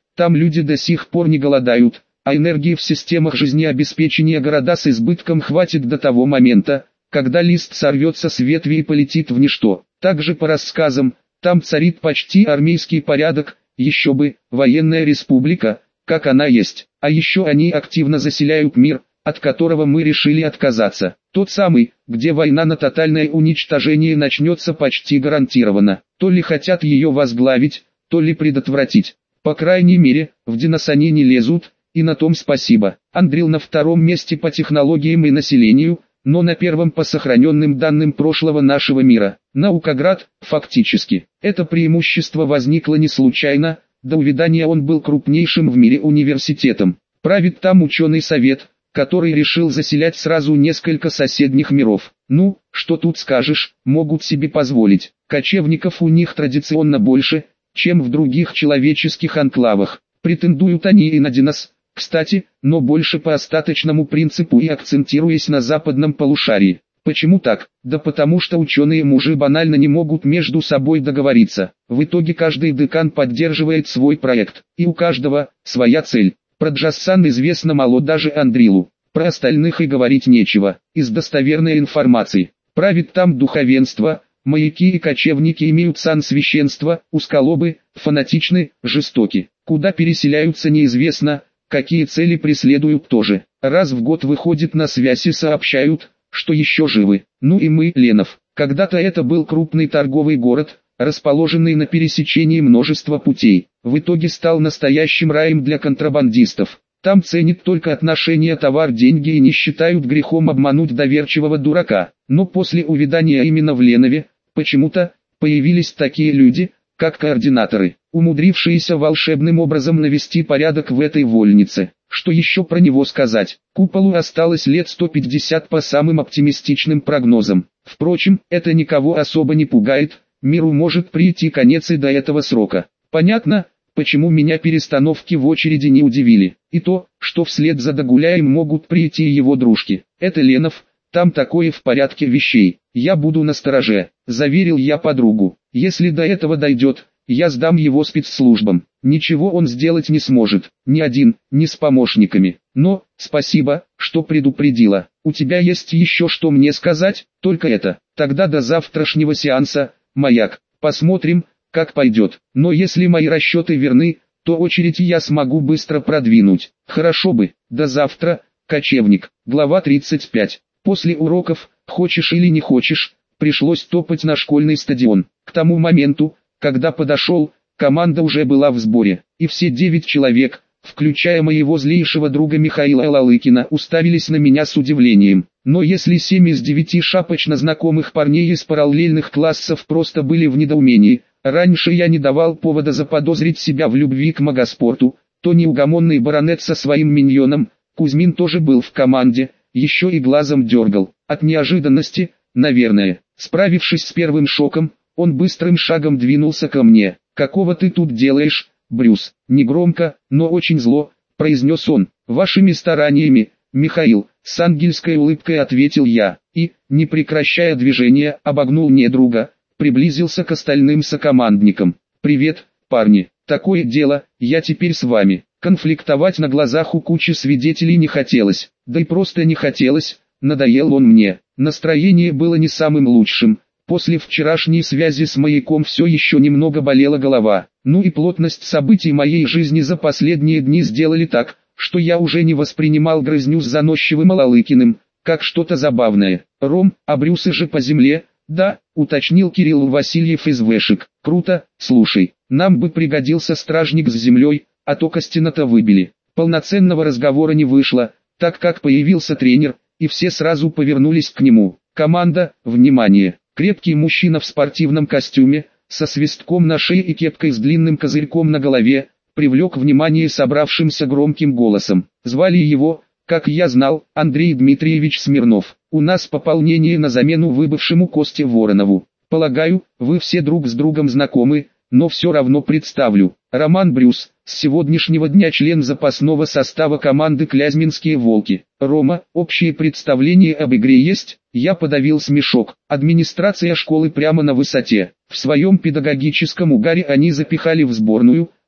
Там люди до сих пор не голодают, а энергии в системах жизнеобеспечения города с избытком хватит до того момента, когда лист сорвется с ветви и полетит в ничто. Также по рассказам, там царит почти армейский порядок, еще бы, военная республика, как она есть. А еще они активно заселяют мир, от которого мы решили отказаться. Тот самый, где война на тотальное уничтожение начнется почти гарантированно. То ли хотят ее возглавить, то ли предотвратить. По крайней мере, в Денос они не лезут, и на том спасибо. Андрил на втором месте по технологиям и населению, но на первом по сохраненным данным прошлого нашего мира. Наукоград, фактически. Это преимущество возникло не случайно, до увядания он был крупнейшим в мире университетом. Правит там ученый совет, который решил заселять сразу несколько соседних миров. Ну, что тут скажешь, могут себе позволить. Кочевников у них традиционно больше, чем в других человеческих анклавах. Претендуют они и на Денос, кстати, но больше по остаточному принципу и акцентируясь на западном полушарии. Почему так? Да потому что ученые-мужи банально не могут между собой договориться. В итоге каждый декан поддерживает свой проект, и у каждого своя цель. Про Джассан известно мало даже Андрилу. Про остальных и говорить нечего. Из достоверной информации. Правит там духовенство, маяки и кочевники имеют сан священства, узколобы, фанатичны, жестоки. Куда переселяются неизвестно, какие цели преследуют тоже. Раз в год выходят на связь и сообщают, что еще живы. Ну и мы, Ленов. Когда-то это был крупный торговый город, расположенный на пересечении множества путей. В итоге стал настоящим раем для контрабандистов. Там ценят только отношения товар-деньги и не считают грехом обмануть доверчивого дурака. Но после увядания именно в Ленове, почему-то, появились такие люди, как координаторы, умудрившиеся волшебным образом навести порядок в этой вольнице. Что еще про него сказать? Куполу осталось лет сто пятьдесят по самым оптимистичным прогнозам. Впрочем, это никого особо не пугает, миру может прийти конец и до этого срока. Понятно, почему меня перестановки в очереди не удивили. И то, что вслед за Догуляем могут прийти его дружки. Это Ленов, там такое в порядке вещей. Я буду настороже, заверил я подругу. Если до этого дойдет, я сдам его спецслужбам. Ничего он сделать не сможет, ни один, ни с помощниками. Но, спасибо, что предупредила. У тебя есть еще что мне сказать? Только это. Тогда до завтрашнего сеанса, маяк. Посмотрим, как пойдет. Но если мои расчеты верны, то очередь я смогу быстро продвинуть. Хорошо бы. До завтра, кочевник. Глава тридцать пять. После уроков, хочешь или не хочешь, пришлось топать на школьный стадион. К тому моменту, когда подошел, команда уже была в сборе, и все девять человек, включая моего злейшего друга Михаила Лалыкина, уставились на меня с удивлением. Но если семь из девяти шапочно знакомых парней из параллельных классов просто были в недоумении, раньше я не давал повода заподозрить себя в любви к магоспорту, то неугомонный баронет со своим миньоном, Кузьмин тоже был в команде, еще и глазом дергал. От неожиданности, наверное, справившись с первым шоком, он быстрым шагом двинулся ко мне. «Какого ты тут делаешь, Брюс?» Негромко, но очень зло, произнес он. «Вашими стараниями, Михаил», с ангельской улыбкой ответил я, и, не прекращая движения, обогнул недруга, приблизился к остальным сокомандникам. «Привет, парни, такое дело, я теперь с вами». Конфликтовать на глазах у кучи свидетелей не хотелось, да и просто не хотелось, надоел он мне. Настроение было не самым лучшим. После вчерашней связи с маяком все еще немного болела голова. Ну и плотность событий моей жизни за последние дни сделали так, что я уже не воспринимал грызню с заносчивым Лалыкиным, как что-то забавное. «Ром, а Брюсы же по земле?» «Да», уточнил Кирилл Васильев из Вешек. «Круто, слушай, нам бы пригодился стражник с землей, а то Костина-то выбили». Полноценного разговора не вышло, так как появился тренер, и все сразу повернулись к нему. «Команда, внимание!» Крепкий мужчина в спортивном костюме, со свистком на шее и кепкой с длинным козырьком на голове, привлек внимание собравшимся громким голосом. Звали его, как я знал, Андрей Дмитриевич Смирнов. «У нас пополнение на замену выбывшему Косте Воронову. Полагаю, вы все друг с другом знакомы, но все равно представлю. Роман Брюс, с сегодняшнего дня член запасного состава команды «Клязьминские волки». Рома, общее представление об игре есть?» Я подавил смешок. Администрация школы прямо на высоте. В своем педагогическом угаре они запихали в сборную,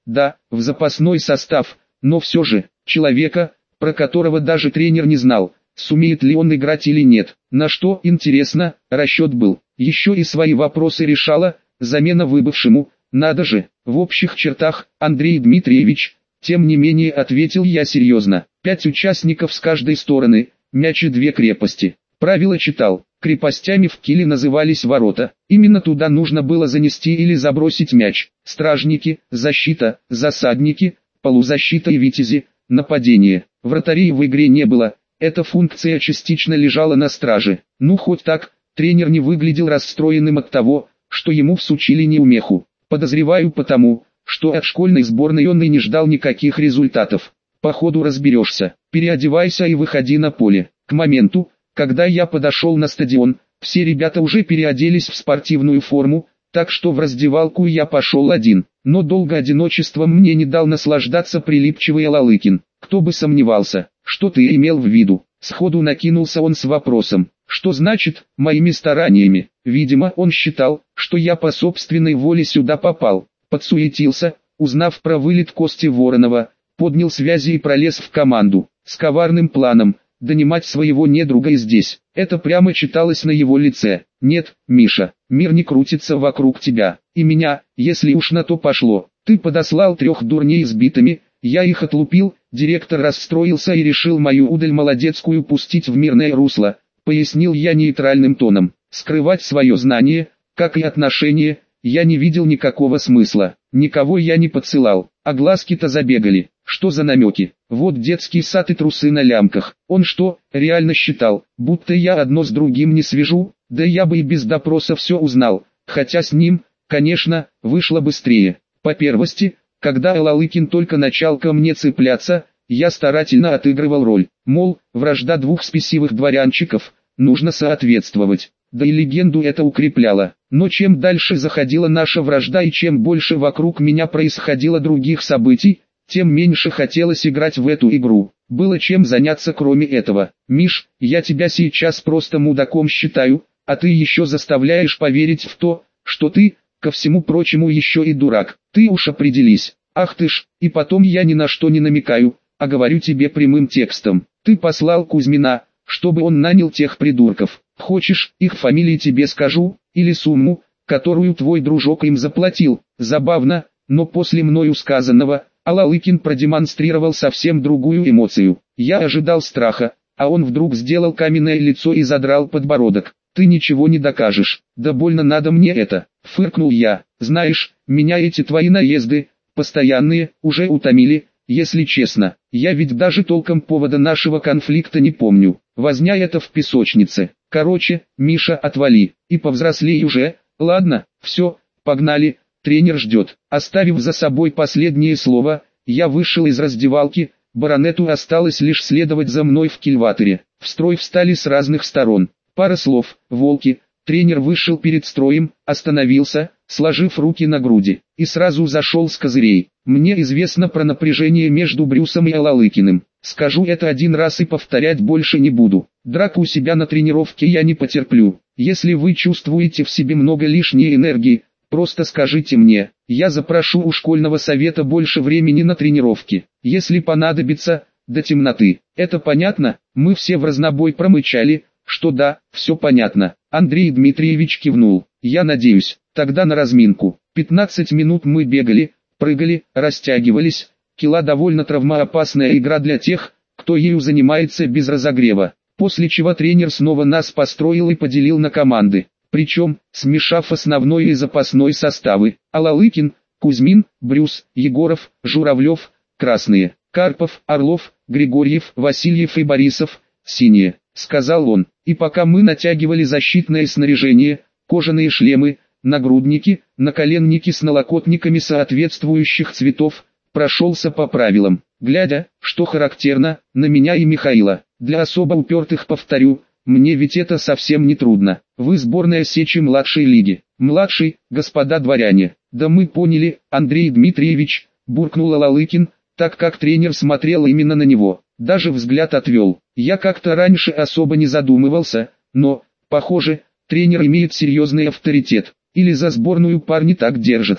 да, в запасной состав, но все же, человека, про которого даже тренер не знал, сумеет ли он играть или нет. На что, интересно, расчет был. Еще и свои вопросы решала, замена выбывшему, надо же, в общих чертах, Андрей Дмитриевич, тем не менее ответил я серьезно. Пять участников с каждой стороны, мяч и две крепости. Правило читал, крепостями в киле назывались ворота, именно туда нужно было занести или забросить мяч. Стражники, защита, засадники, полузащита и витязи, нападение. Вратарей в игре не было, эта функция частично лежала на страже. Ну хоть так, тренер не выглядел расстроенным от того, что ему всучили неумеху. Подозреваю потому, что от школьной сборной он и не ждал никаких результатов. По ходу разберешься, переодевайся и выходи на поле. К моменту, когда я подошел на стадион, все ребята уже переоделись в спортивную форму, так что в раздевалку я пошел один. Но долго одиночеством мне не дал наслаждаться прилипчивый Алалыкин. Кто бы сомневался, что ты имел в виду? Сходу накинулся он с вопросом. Что значит, моими стараниями? Видимо, он считал, что я по собственной воле сюда попал. Подсуетился, узнав про вылет Кости Воронова, поднял связи и пролез в команду. С коварным планом донимать своего недруга и здесь. Это прямо читалось на его лице. Нет, Миша, мир не крутится вокруг тебя. И меня, если уж на то пошло. Ты подослал трех дурней с битами, я их отлупил, директор расстроился и решил мою удаль молодецкую пустить в мирное русло, пояснил я нейтральным тоном. Скрывать свое знание, как и отношение, я не видел никакого смысла. Никого я не подсылал, а глазки-то забегали. Что за намеки? Вот детский сад и трусы на лямках. Он что, реально считал, будто я одно с другим не свяжу? Да я бы и без допроса все узнал, хотя с ним, конечно, вышло быстрее. По первости, когда Алалыкин только начал ко мне цепляться, я старательно отыгрывал роль, мол, вражда двух спесивых дворянчиков, нужно соответствовать. Да и легенду это укрепляло. Но чем дальше заходила наша вражда и чем больше вокруг меня происходило других событий, тем меньше хотелось играть в эту игру. Было чем заняться кроме этого. Миш, я тебя сейчас просто мудаком считаю, а ты еще заставляешь поверить в то, что ты, ко всему прочему, еще и дурак. Ты уж определись. Ах ты ж, и потом я ни на что не намекаю, а говорю тебе прямым текстом. Ты послал Кузьмина, чтобы он нанял тех придурков. Хочешь, их фамилии тебе скажу, или сумму, которую твой дружок им заплатил? Забавно, но после мною сказанного, Алалыкин продемонстрировал совсем другую эмоцию. Я ожидал страха, а он вдруг сделал каменное лицо и задрал подбородок. Ты ничего не докажешь. Да больно надо мне это, фыркнул я. Знаешь, меня эти твои наезды, постоянные, уже утомили. Если честно, я ведь даже толком повода нашего конфликта не помню. Возня это в песочнице. Короче, Миша, отвали, и повзрослей уже. Ладно, все, погнали, тренер ждет. Оставив за собой последнее слово, я вышел из раздевалки, баронету осталось лишь следовать за мной в кильваторе. В строй встали с разных сторон. Пара слов, волки. Тренер вышел перед строем, остановился, сложив руки на груди, и сразу зашел с козырей. Мне известно про напряжение между Брюсом и Алалыкиным. Скажу это один раз и повторять больше не буду. Драку у себя на тренировке я не потерплю. Если вы чувствуете в себе много лишней энергии, просто скажите мне. Я запрошу у школьного совета больше времени на тренировки. Если понадобится, до темноты. Это понятно? Мы все в разнобой промычали, что да, все понятно. Андрей Дмитриевич кивнул. Я надеюсь. Тогда на разминку. пятнадцать минут мы бегали, прыгали, растягивались. Кила довольно травмоопасная игра для тех, кто ею занимается без разогрева. После чего тренер снова нас построил и поделил на команды. Причем, смешав основной и запасной составы. Алалыкин, Кузьмин, Брюс, Егоров, Журавлев, красные. Карпов, Орлов, Григорьев, Васильев и Борисов, синие, сказал он. И пока мы натягивали защитное снаряжение, кожаные шлемы, нагрудники, наколенники с налокотниками соответствующих цветов, прошелся по правилам, глядя, что характерно, на меня и Михаила. Для особо упертых повторю, мне ведь это совсем не трудно. Вы сборная Сечи младшей лиги. Младший, господа дворяне. Да мы поняли, Андрей Дмитриевич, буркнул Алалыкин, так как тренер смотрел именно на него. Даже взгляд отвел. Я как-то раньше особо не задумывался, но, похоже, тренер имеет серьезный авторитет. Или за сборную парни так держатся.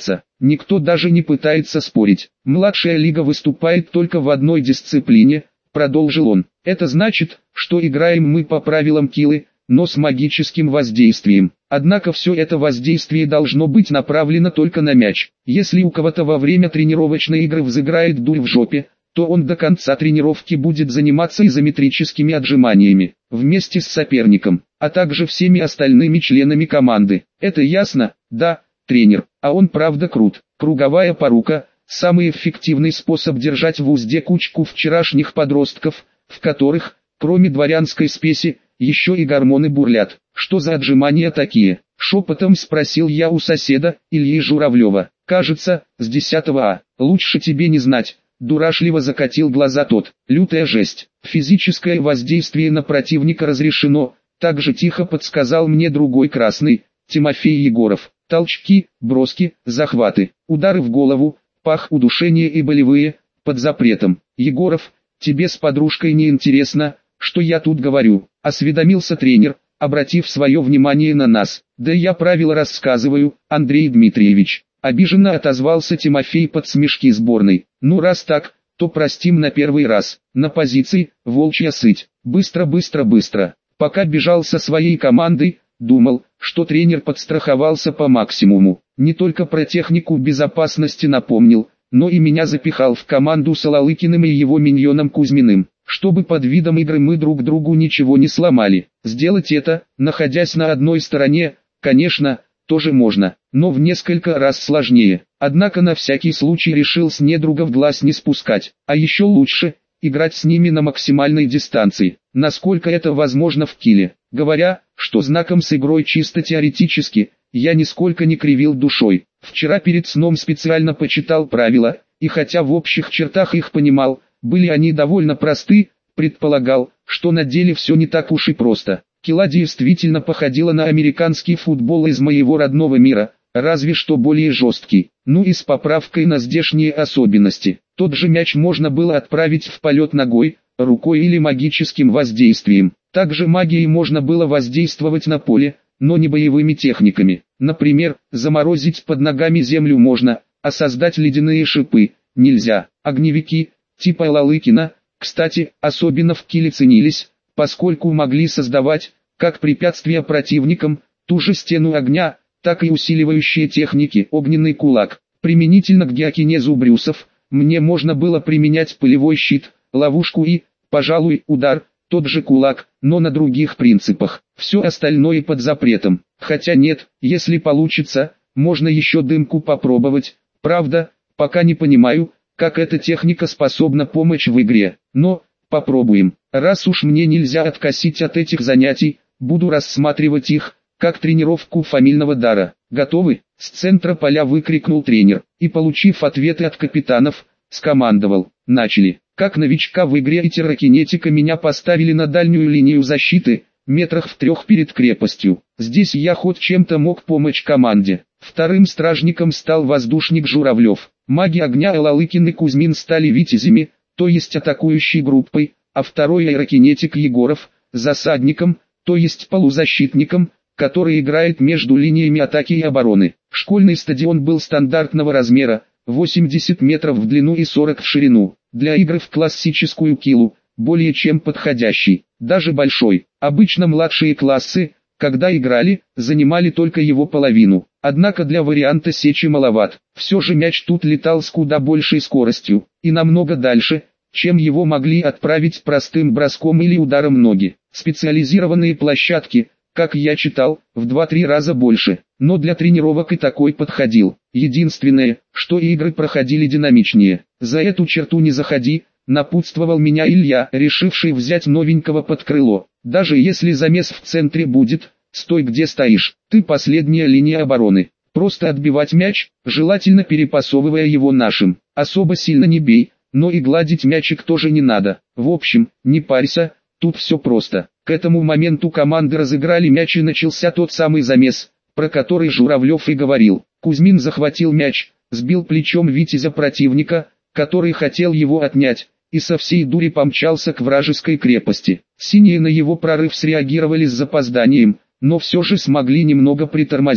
никто даже не пытается спорить. Младшая лига выступает только в одной дисциплине, продолжил он. Это значит, что играем мы по правилам килы, но с магическим воздействием. Однако все это воздействие должно быть направлено только на мяч. Если у кого-то во время тренировочной игры взыграет дурь в жопе, то он до конца тренировки будет заниматься изометрическими отжиманиями, вместе с соперником, а также всеми остальными членами команды. Это ясно? Да, тренер, а он правда крут. Круговая порука – самый эффективный способ держать в узде кучку вчерашних подростков, в которых, кроме дворянской спеси, еще и гормоны бурлят. Что за отжимания такие? Шепотом спросил я у соседа, Ильи Журавлева. Кажется, с десятого А. Лучше тебе не знать. Дурашливо закатил глаза тот. Лютая жесть. Физическое воздействие на противника разрешено. Также тихо подсказал мне другой красный, Тимофей Егоров. Толчки, броски, захваты, удары в голову, пах, удушение и болевые, под запретом. Егоров, тебе с подружкой не интересно, что я тут говорю? Осведомился тренер, обратив свое внимание на нас. Да я правила рассказываю, Андрей Дмитриевич. Обиженно отозвался Тимофей под смешки сборной. Ну раз так, то простим на первый раз. На позиции, волчья сыть. Быстро, быстро, быстро. Пока бежал со своей командой, думал, что тренер подстраховался по максимуму. Не только про технику безопасности напомнил, но и меня запихал в команду с Алалыкиным и его миньоном Кузьминым, чтобы под видом игры мы друг другу ничего не сломали. Сделать это, находясь на одной стороне, конечно, тоже можно, но в несколько раз сложнее. Однако на всякий случай решил с недругов глаз не спускать, а еще лучше, играть с ними на максимальной дистанции, насколько это возможно в киле. Говоря, что знаком с игрой чисто теоретически, я нисколько не кривил душой. Вчера перед сном специально почитал правила, и хотя в общих чертах их понимал, были они довольно просты, предполагал, что на деле все не так уж и просто. Кила действительно походила на американский футбол из моего родного мира, разве что более жесткий, ну и с поправкой на здешние особенности. Тот же мяч можно было отправить в полет ногой, рукой или магическим воздействием. Также магией можно было воздействовать на поле, но не боевыми техниками. Например, заморозить под ногами землю можно, а создать ледяные шипы нельзя. Огневики, типа Алалыкина, кстати, особенно в киле ценились, поскольку могли создавать, как препятствия противникам, ту же стену огня, так и усиливающие техники огненный кулак. Применительно к геокинезу брюсов, мне можно было применять пылевой щит, ловушку и, пожалуй, удар, тот же кулак, но на других принципах. Все остальное под запретом. Хотя нет, если получится, можно еще дымку попробовать. Правда, пока не понимаю, как эта техника способна помочь в игре. Но, попробуем. Раз уж мне нельзя откосить от этих занятий, буду рассматривать их, как тренировку фамильного дара. Готовы? С центра поля выкрикнул тренер, и получив ответы от капитанов, скомандовал. Начали. Как новичка в игре и терракинетика меня поставили на дальнюю линию защиты, метрах в трех перед крепостью. Здесь я хоть чем-то мог помочь команде. Вторым стражником стал воздушник Журавлев. Маги огня Алалыкин и Кузьмин стали витязями, то есть атакующей группой, а второй аэрокинетик Егоров, засадником, то есть полузащитником, который играет между линиями атаки и обороны. Школьный стадион был стандартного размера, восемьдесят метров в длину и сорок в ширину. Для игры в классическую килу, более чем подходящий, даже большой. Обычно младшие классы, когда играли, занимали только его половину. Однако для варианта сечи маловат. Все же мяч тут летал с куда большей скоростью, и намного дальше, чем его могли отправить простым броском или ударом ноги. Специализированные площадки, как я читал, в два-три раза больше, но для тренировок и такой подходил. Единственное, что игры проходили динамичнее. За эту черту не заходи, напутствовал меня Илья, решивший взять новенького под крыло. Даже если замес в центре будет, стой где стоишь, ты последняя линия обороны. Просто отбивать мяч, желательно перепасовывая его нашим. Особо сильно не бей, но и гладить мячик тоже не надо. В общем, не парься, тут все просто. К этому моменту команды разыграли мяч и начался тот самый замес, про который Журавлев и говорил. Кузьмин захватил мяч, сбил плечом витязя противника, который хотел его отнять, и со всей дури помчался к вражеской крепости. Синие на его прорыв среагировали с запозданием, но все же смогли немного притормозить.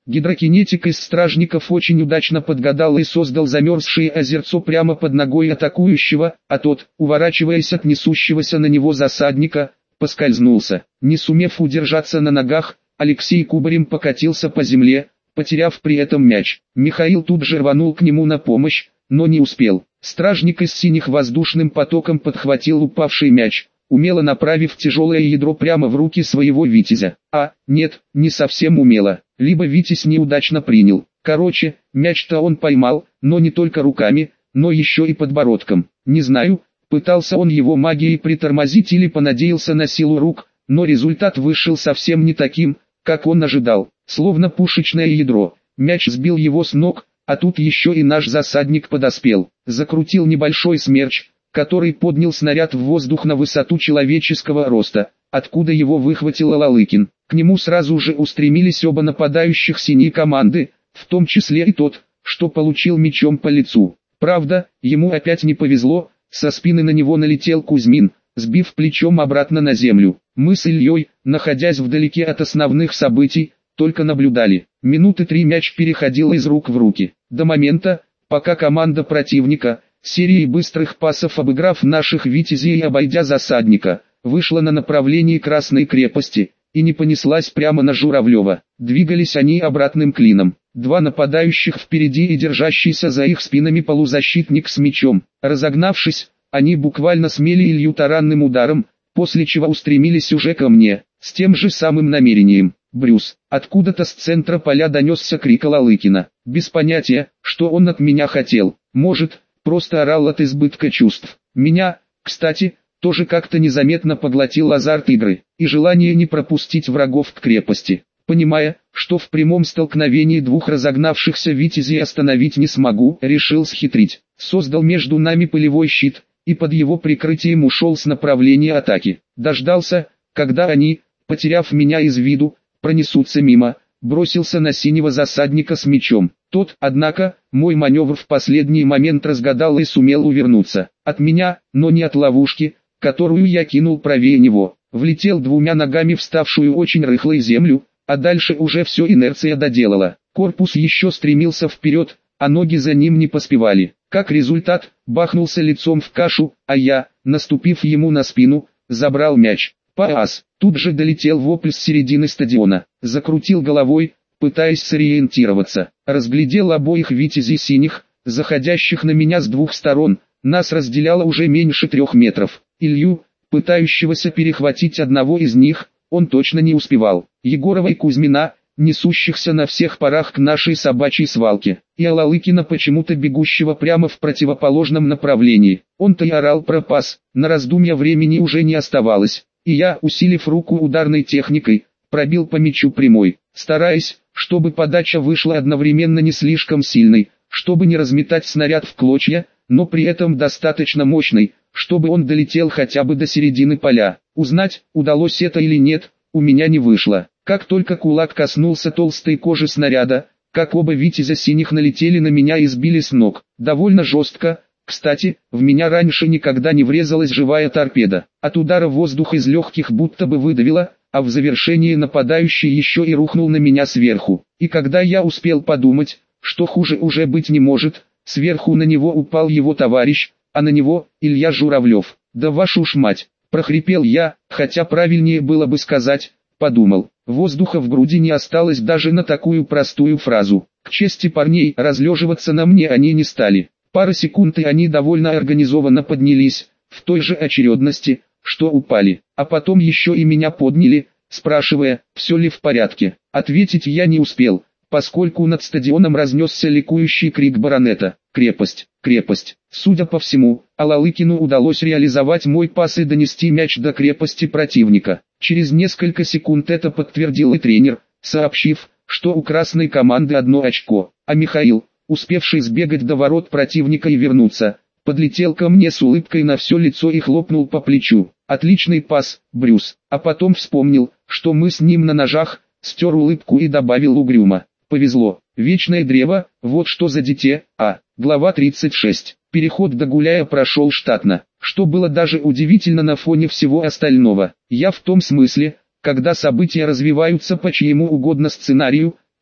Гидрокинетик из стражников очень удачно подгадал и создал замерзшее озерцо прямо под ногой атакующего, а тот, уворачиваясь от несущегося на него засадника, поскользнулся. Не сумев удержаться на ногах, Алексей кубарем покатился по земле, потеряв при этом мяч. Михаил тут же рванул к нему на помощь, но не успел. Стражник из синих воздушным потоком подхватил упавший мяч, умело направив тяжелое ядро прямо в руки своего витязя. А, нет, не совсем умело, либо витязь неудачно принял. Короче, мяч-то он поймал, но не только руками, но еще и подбородком. Не знаю, пытался он его магией притормозить или понадеялся на силу рук, но результат вышел совсем не таким, как он ожидал. Словно пушечное ядро, мяч сбил его с ног, а тут еще и наш засадник подоспел. Закрутил небольшой смерч, который поднял снаряд в воздух на высоту человеческого роста, откуда его выхватил Алалыкин. К нему сразу же устремились оба нападающих синей команды, в том числе и тот, что получил мячом по лицу. Правда, ему опять не повезло, со спины на него налетел Кузьмин, сбив плечом обратно на землю. Мы с Ильей, находясь вдалеке от основных событий, только наблюдали. Минуты три мяч переходил из рук в руки. До момента, пока команда противника, серией быстрых пасов обыграв наших витязей и обойдя засадника, вышла на направлении Красной крепости, и не понеслась прямо на Журавлева. Двигались они обратным клином. Два нападающих впереди и держащийся за их спинами полузащитник с мячом. Разогнавшись, они буквально смели Илью таранным ударом, после чего устремились уже ко мне, с тем же самым намерением. «Брюс!» Откуда-то с центра поля донесся крик Алалыкина. Без понятия, что он от меня хотел. Может, просто орал от избытка чувств. Меня, кстати, тоже как-то незаметно поглотил азарт игры и желание не пропустить врагов к крепости. Понимая, что в прямом столкновении двух разогнавшихся витязей остановить не смогу, решил схитрить. Создал между нами пылевой щит, и под его прикрытием ушел с направления атаки. Дождался, когда они, потеряв меня из виду, пронесутся мимо, бросился на синего засадника с мячом. Тот, однако, мой маневр в последний момент разгадал и сумел увернуться. От меня, но не от ловушки, которую я кинул правее него. Влетел двумя ногами в ставшую очень рыхлой землю, а дальше уже все инерция доделала. Корпус еще стремился вперед, а ноги за ним не поспевали. Как результат, бахнулся лицом в кашу, а я, наступив ему на спину, забрал мяч. Паас! Тут же долетел вопль с середины стадиона. Закрутил головой, пытаясь сориентироваться. Разглядел обоих витязей синих, заходящих на меня с двух сторон. Нас разделяло уже меньше трех метров. Илью, пытающегося перехватить одного из них, он точно не успевал. Егорова и Кузьмина, несущихся на всех парах к нашей собачьей свалке. И Алалыкина, почему-то бегущего прямо в противоположном направлении. Он-то и орал про пас. На раздумья времени уже не оставалось. И я, усилив руку ударной техникой, пробил по мячу прямой, стараясь, чтобы подача вышла одновременно не слишком сильной, чтобы не разметать снаряд в клочья, но при этом достаточно мощной, чтобы он долетел хотя бы до середины поля. Узнать, удалось это или нет, у меня не вышло. Как только кулак коснулся толстой кожи снаряда, как оба витязя синих налетели на меня и сбили с ног. Довольно жестко. Кстати, в меня раньше никогда не врезалась живая торпеда. От удара воздух из легких будто бы выдавило, а в завершении нападающий еще и рухнул на меня сверху. И когда я успел подумать, что хуже уже быть не может, сверху на него упал его товарищ, а на него Илья Журавлев. «Да вашу ж мать!» – прохрипел я, хотя правильнее было бы сказать, подумал. Воздуха в груди не осталось даже на такую простую фразу. К чести парней, разлеживаться на мне они не стали. Пара секунд и они довольно организованно поднялись, в той же очередности, что упали, а потом еще и меня подняли, спрашивая, все ли в порядке. Ответить я не успел, поскольку над стадионом разнесся ликующий крик баронета: «Крепость! Крепость!». Судя по всему, Алалыкину удалось реализовать мой пас и донести мяч до крепости противника. Через несколько секунд это подтвердил и тренер, сообщив, что у красной команды одно очко, а Михаил, успевший сбегать до ворот противника и вернуться, подлетел ко мне с улыбкой на все лицо и хлопнул по плечу. «Отличный пас, Брюс!» А потом вспомнил, что мы с ним на ножах, стер улыбку и добавил угрюмо: «Повезло, вечное древо, вот что за дитя». А, глава тридцать шесть. Переход до Гуляя прошел штатно, что было даже удивительно на фоне всего остального. Я в том смысле, когда события развиваются по чьему угодно сценарию,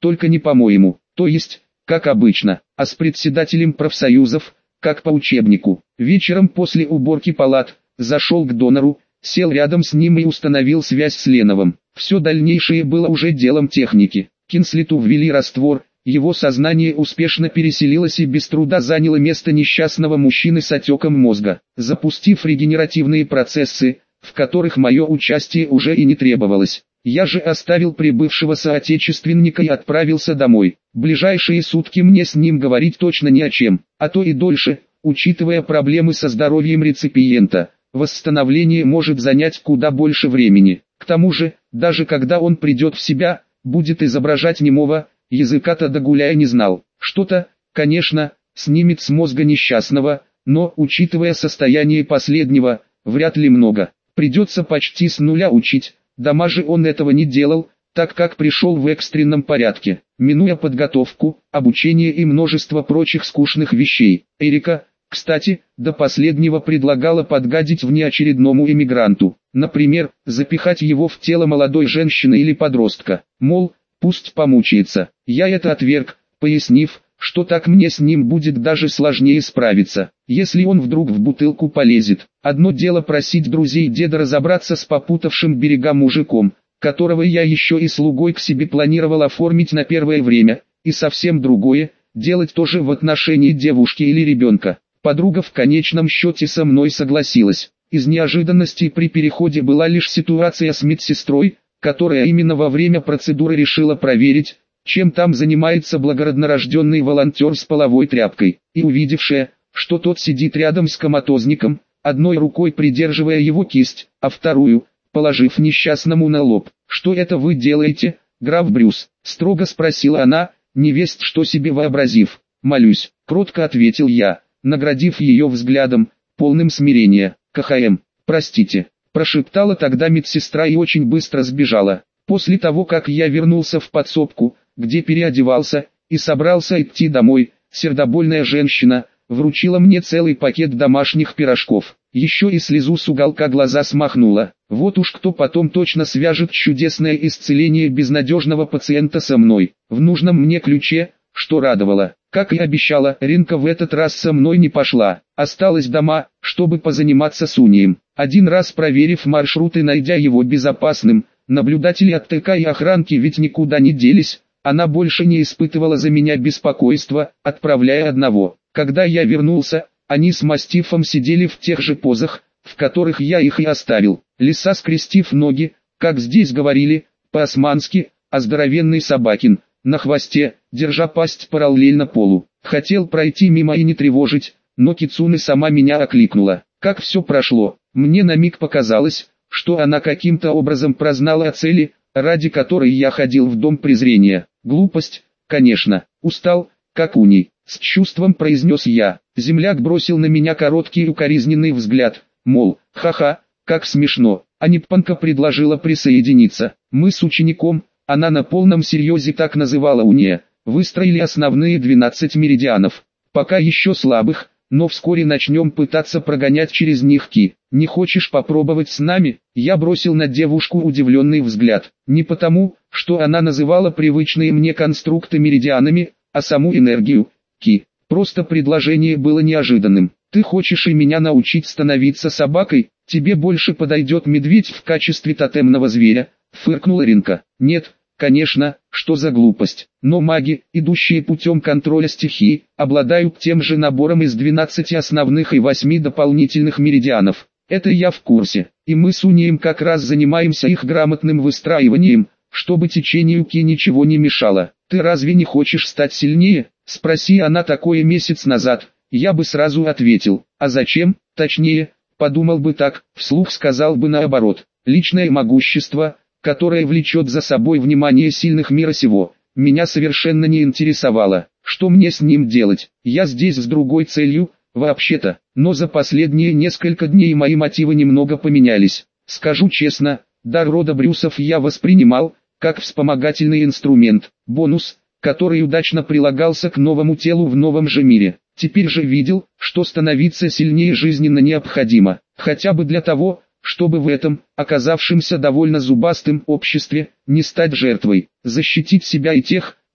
только не по-моему, то есть, как обычно, а с председателем профсоюзов, как по учебнику. Вечером после уборки палат, зашел к донору, сел рядом с ним и установил связь с Леновым. Все дальнейшее было уже делом техники. Кинслиту ввели раствор, его сознание успешно переселилось и без труда заняло место несчастного мужчины с отеком мозга, запустив регенеративные процессы, в которых мое участие уже и не требовалось. Я же оставил прибывшего соотечественника и отправился домой. Ближайшие сутки мне с ним говорить точно ни о чем, а то и дольше, учитывая проблемы со здоровьем реципиента. Восстановление может занять куда больше времени. К тому же, даже когда он придет в себя, будет изображать немого, языка-то догуляя не знал. Что-то, конечно, снимет с мозга несчастного, но, учитывая состояние последнего, вряд ли много. Придется почти с нуля учить, дома же он этого не делал, так как пришел в экстренном порядке, минуя подготовку, обучение и множество прочих скучных вещей. Эрика, кстати, до последнего предлагала подгадить внеочередному эмигранту, например, запихать его в тело молодой женщины или подростка, мол, пусть помучается. Я это отверг, пояснив, что так мне с ним будет даже сложнее справиться, если он вдруг в бутылку полезет. Одно дело просить друзей деда разобраться с попутавшим берега мужиком, которого я еще и слугой к себе планировал оформить на первое время, и совсем другое – делать то же в отношении девушки или ребенка. Подруга в конечном счете со мной согласилась. Из неожиданностей при переходе была лишь ситуация с медсестрой, которая именно во время процедуры решила проверить, чем там занимается благороднорожденный волонтер с половой тряпкой, и увидевшая, что тот сидит рядом с коматозником, одной рукой придерживая его кисть, а вторую, положив несчастному на лоб. «Что это вы делаете, граф Брюс?» — строго спросила она, невесть что себе вообразив. «Молюсь», — кротко ответил я, наградив ее взглядом, полным смирения. «КХМ, простите», — прошептала тогда медсестра и очень быстро сбежала. После того, как я вернулся в подсобку, где переодевался, и собрался идти домой, сердобольная женщина вручила мне целый пакет домашних пирожков. Еще и слезу с уголка глаза смахнула. Вот уж кто потом точно свяжет чудесное исцеление безнадежного пациента со мной, в нужном мне ключе, что радовало. Как и обещала, Ринка в этот раз со мной не пошла, осталась дома, чтобы позаниматься с унием. Один раз проверив маршрут и найдя его безопасным, наблюдатели от ТК и охранки ведь никуда не делись, она больше не испытывала за меня беспокойства, отправляя одного. Когда я вернулся, они с мастифом сидели в тех же позах, в которых я их и оставил. Лиса, скрестив ноги, как здесь говорили, по-османски, а здоровенный собакин, на хвосте, держа пасть параллельно полу. Хотел пройти мимо и не тревожить, но Кицуне сама меня окликнула. Как все прошло, мне на миг показалось, что она каким-то образом прознала о цели, ради которой я ходил в дом презрения. Глупость, конечно, устал, как уний, с чувством произнес я. Земляк бросил на меня короткий укоризненный взгляд, мол, ха-ха, как смешно, а Ниппонка предложила присоединиться. Мы с учеником, она на полном серьезе так называла уния, выстроили основные двенадцать меридианов, пока еще слабых, но вскоре начнем пытаться прогонять через них ки. Не хочешь попробовать с нами? Я бросил на девушку удивленный взгляд, не потому, что она называла привычные мне конструкты меридианами, а саму энергию, ки. Просто предложение было неожиданным. Ты хочешь и меня научить становиться собакой? Тебе больше подойдет медведь в качестве тотемного зверя, фыркнула Ринка. Нет, конечно, что за глупость. Но маги, идущие путем контроля стихии, обладают тем же набором из двенадцати основных и восьми дополнительных меридианов. Это я в курсе, и мы с Унием как раз занимаемся их грамотным выстраиванием, чтобы течению ки ничего не мешало. Ты разве не хочешь стать сильнее? Спроси она такое месяц назад, я бы сразу ответил. А зачем? Точнее, подумал бы так, вслух сказал бы наоборот. Личное могущество, которое влечет за собой внимание сильных мира сего, меня совершенно не интересовало. Что мне с ним делать? Я здесь с другой целью, вообще-то. Но за последние несколько дней мои мотивы немного поменялись. Скажу честно, дар рода Брюсов я воспринимал как вспомогательный инструмент, бонус, который удачно прилагался к новому телу в новом же мире. Теперь же видел, что становиться сильнее жизненно необходимо, хотя бы для того, чтобы в этом, оказавшемся довольно зубастым обществе, не стать жертвой, защитить себя и тех,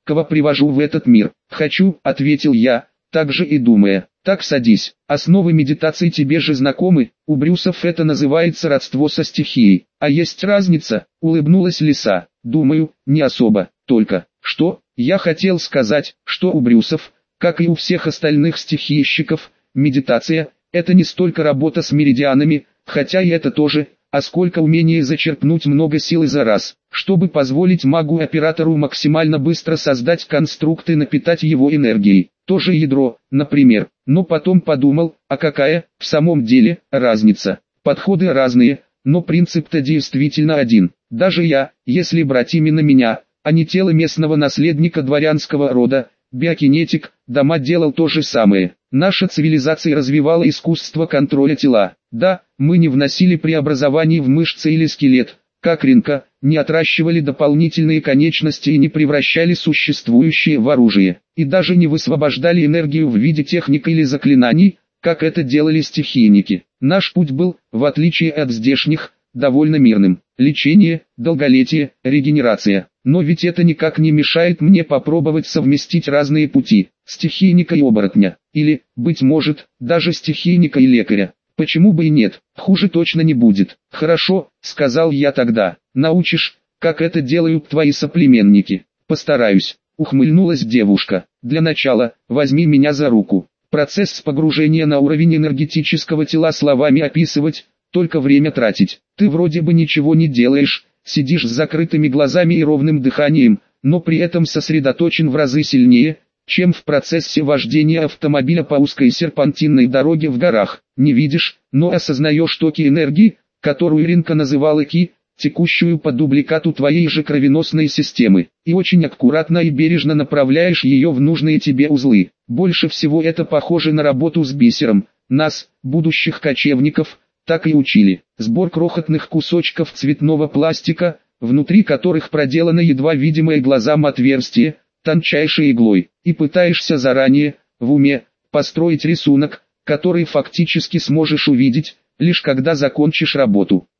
кого привожу в этот мир. Хочу, ответил я, также и думая. Так садись. Основы медитации тебе же знакомы, у Брюсов это называется родство со стихией. А есть разница, улыбнулась лиса. Думаю, не особо, только, что, я хотел сказать, что у Брюсов, как и у всех остальных стихийщиков, медитация – это не столько работа с меридианами, хотя и это тоже, а сколько умение зачерпнуть много силы за раз, чтобы позволить магу-оператору максимально быстро создать конструкт и напитать его энергией. Тоже ядро, например. Но потом подумал, а какая, в самом деле, разница? Подходы разные, но принцип-то действительно один. Даже я, если брать именно меня, а не тело местного наследника дворянского рода, биокинетик, дома делал то же самое. Наша цивилизация развивала искусство контроля тела. Да, мы не вносили преобразований в мышцы или скелет, как Ринка, не отращивали дополнительные конечности и не превращали существующие в оружие, и даже не высвобождали энергию в виде техник или заклинаний, как это делали стихийники. Наш путь был, в отличие от здешних, довольно мирным. Лечение, долголетие, регенерация. Но ведь это никак не мешает мне попробовать совместить разные пути, стихийника и оборотня, или, быть может, даже стихийника и лекаря. Почему бы и нет, хуже точно не будет. Хорошо, сказал я тогда, научишь, как это делают твои соплеменники. Постараюсь, ухмыльнулась девушка. Для начала, возьми меня за руку. Процесс погружения на уровень энергетического тела словами описывать, только время тратить. Ты вроде бы ничего не делаешь, сидишь с закрытыми глазами и ровным дыханием, но при этом сосредоточен в разы сильнее, чем в процессе вождения автомобиля по узкой серпантинной дороге в горах. Не видишь, но осознаешь токи энергии, которую Ринка называла Ки, текущую по дубликату твоей же кровеносной системы, и очень аккуратно и бережно направляешь ее в нужные тебе узлы. Больше всего это похоже на работу с бисером. Нас, будущих кочевников, так и учили. Сбор крохотных кусочков цветного пластика, внутри которых проделано едва видимое глазам отверстие, тончайшей иглой, и пытаешься заранее, в уме, построить рисунок, который фактически сможешь увидеть, лишь когда закончишь работу.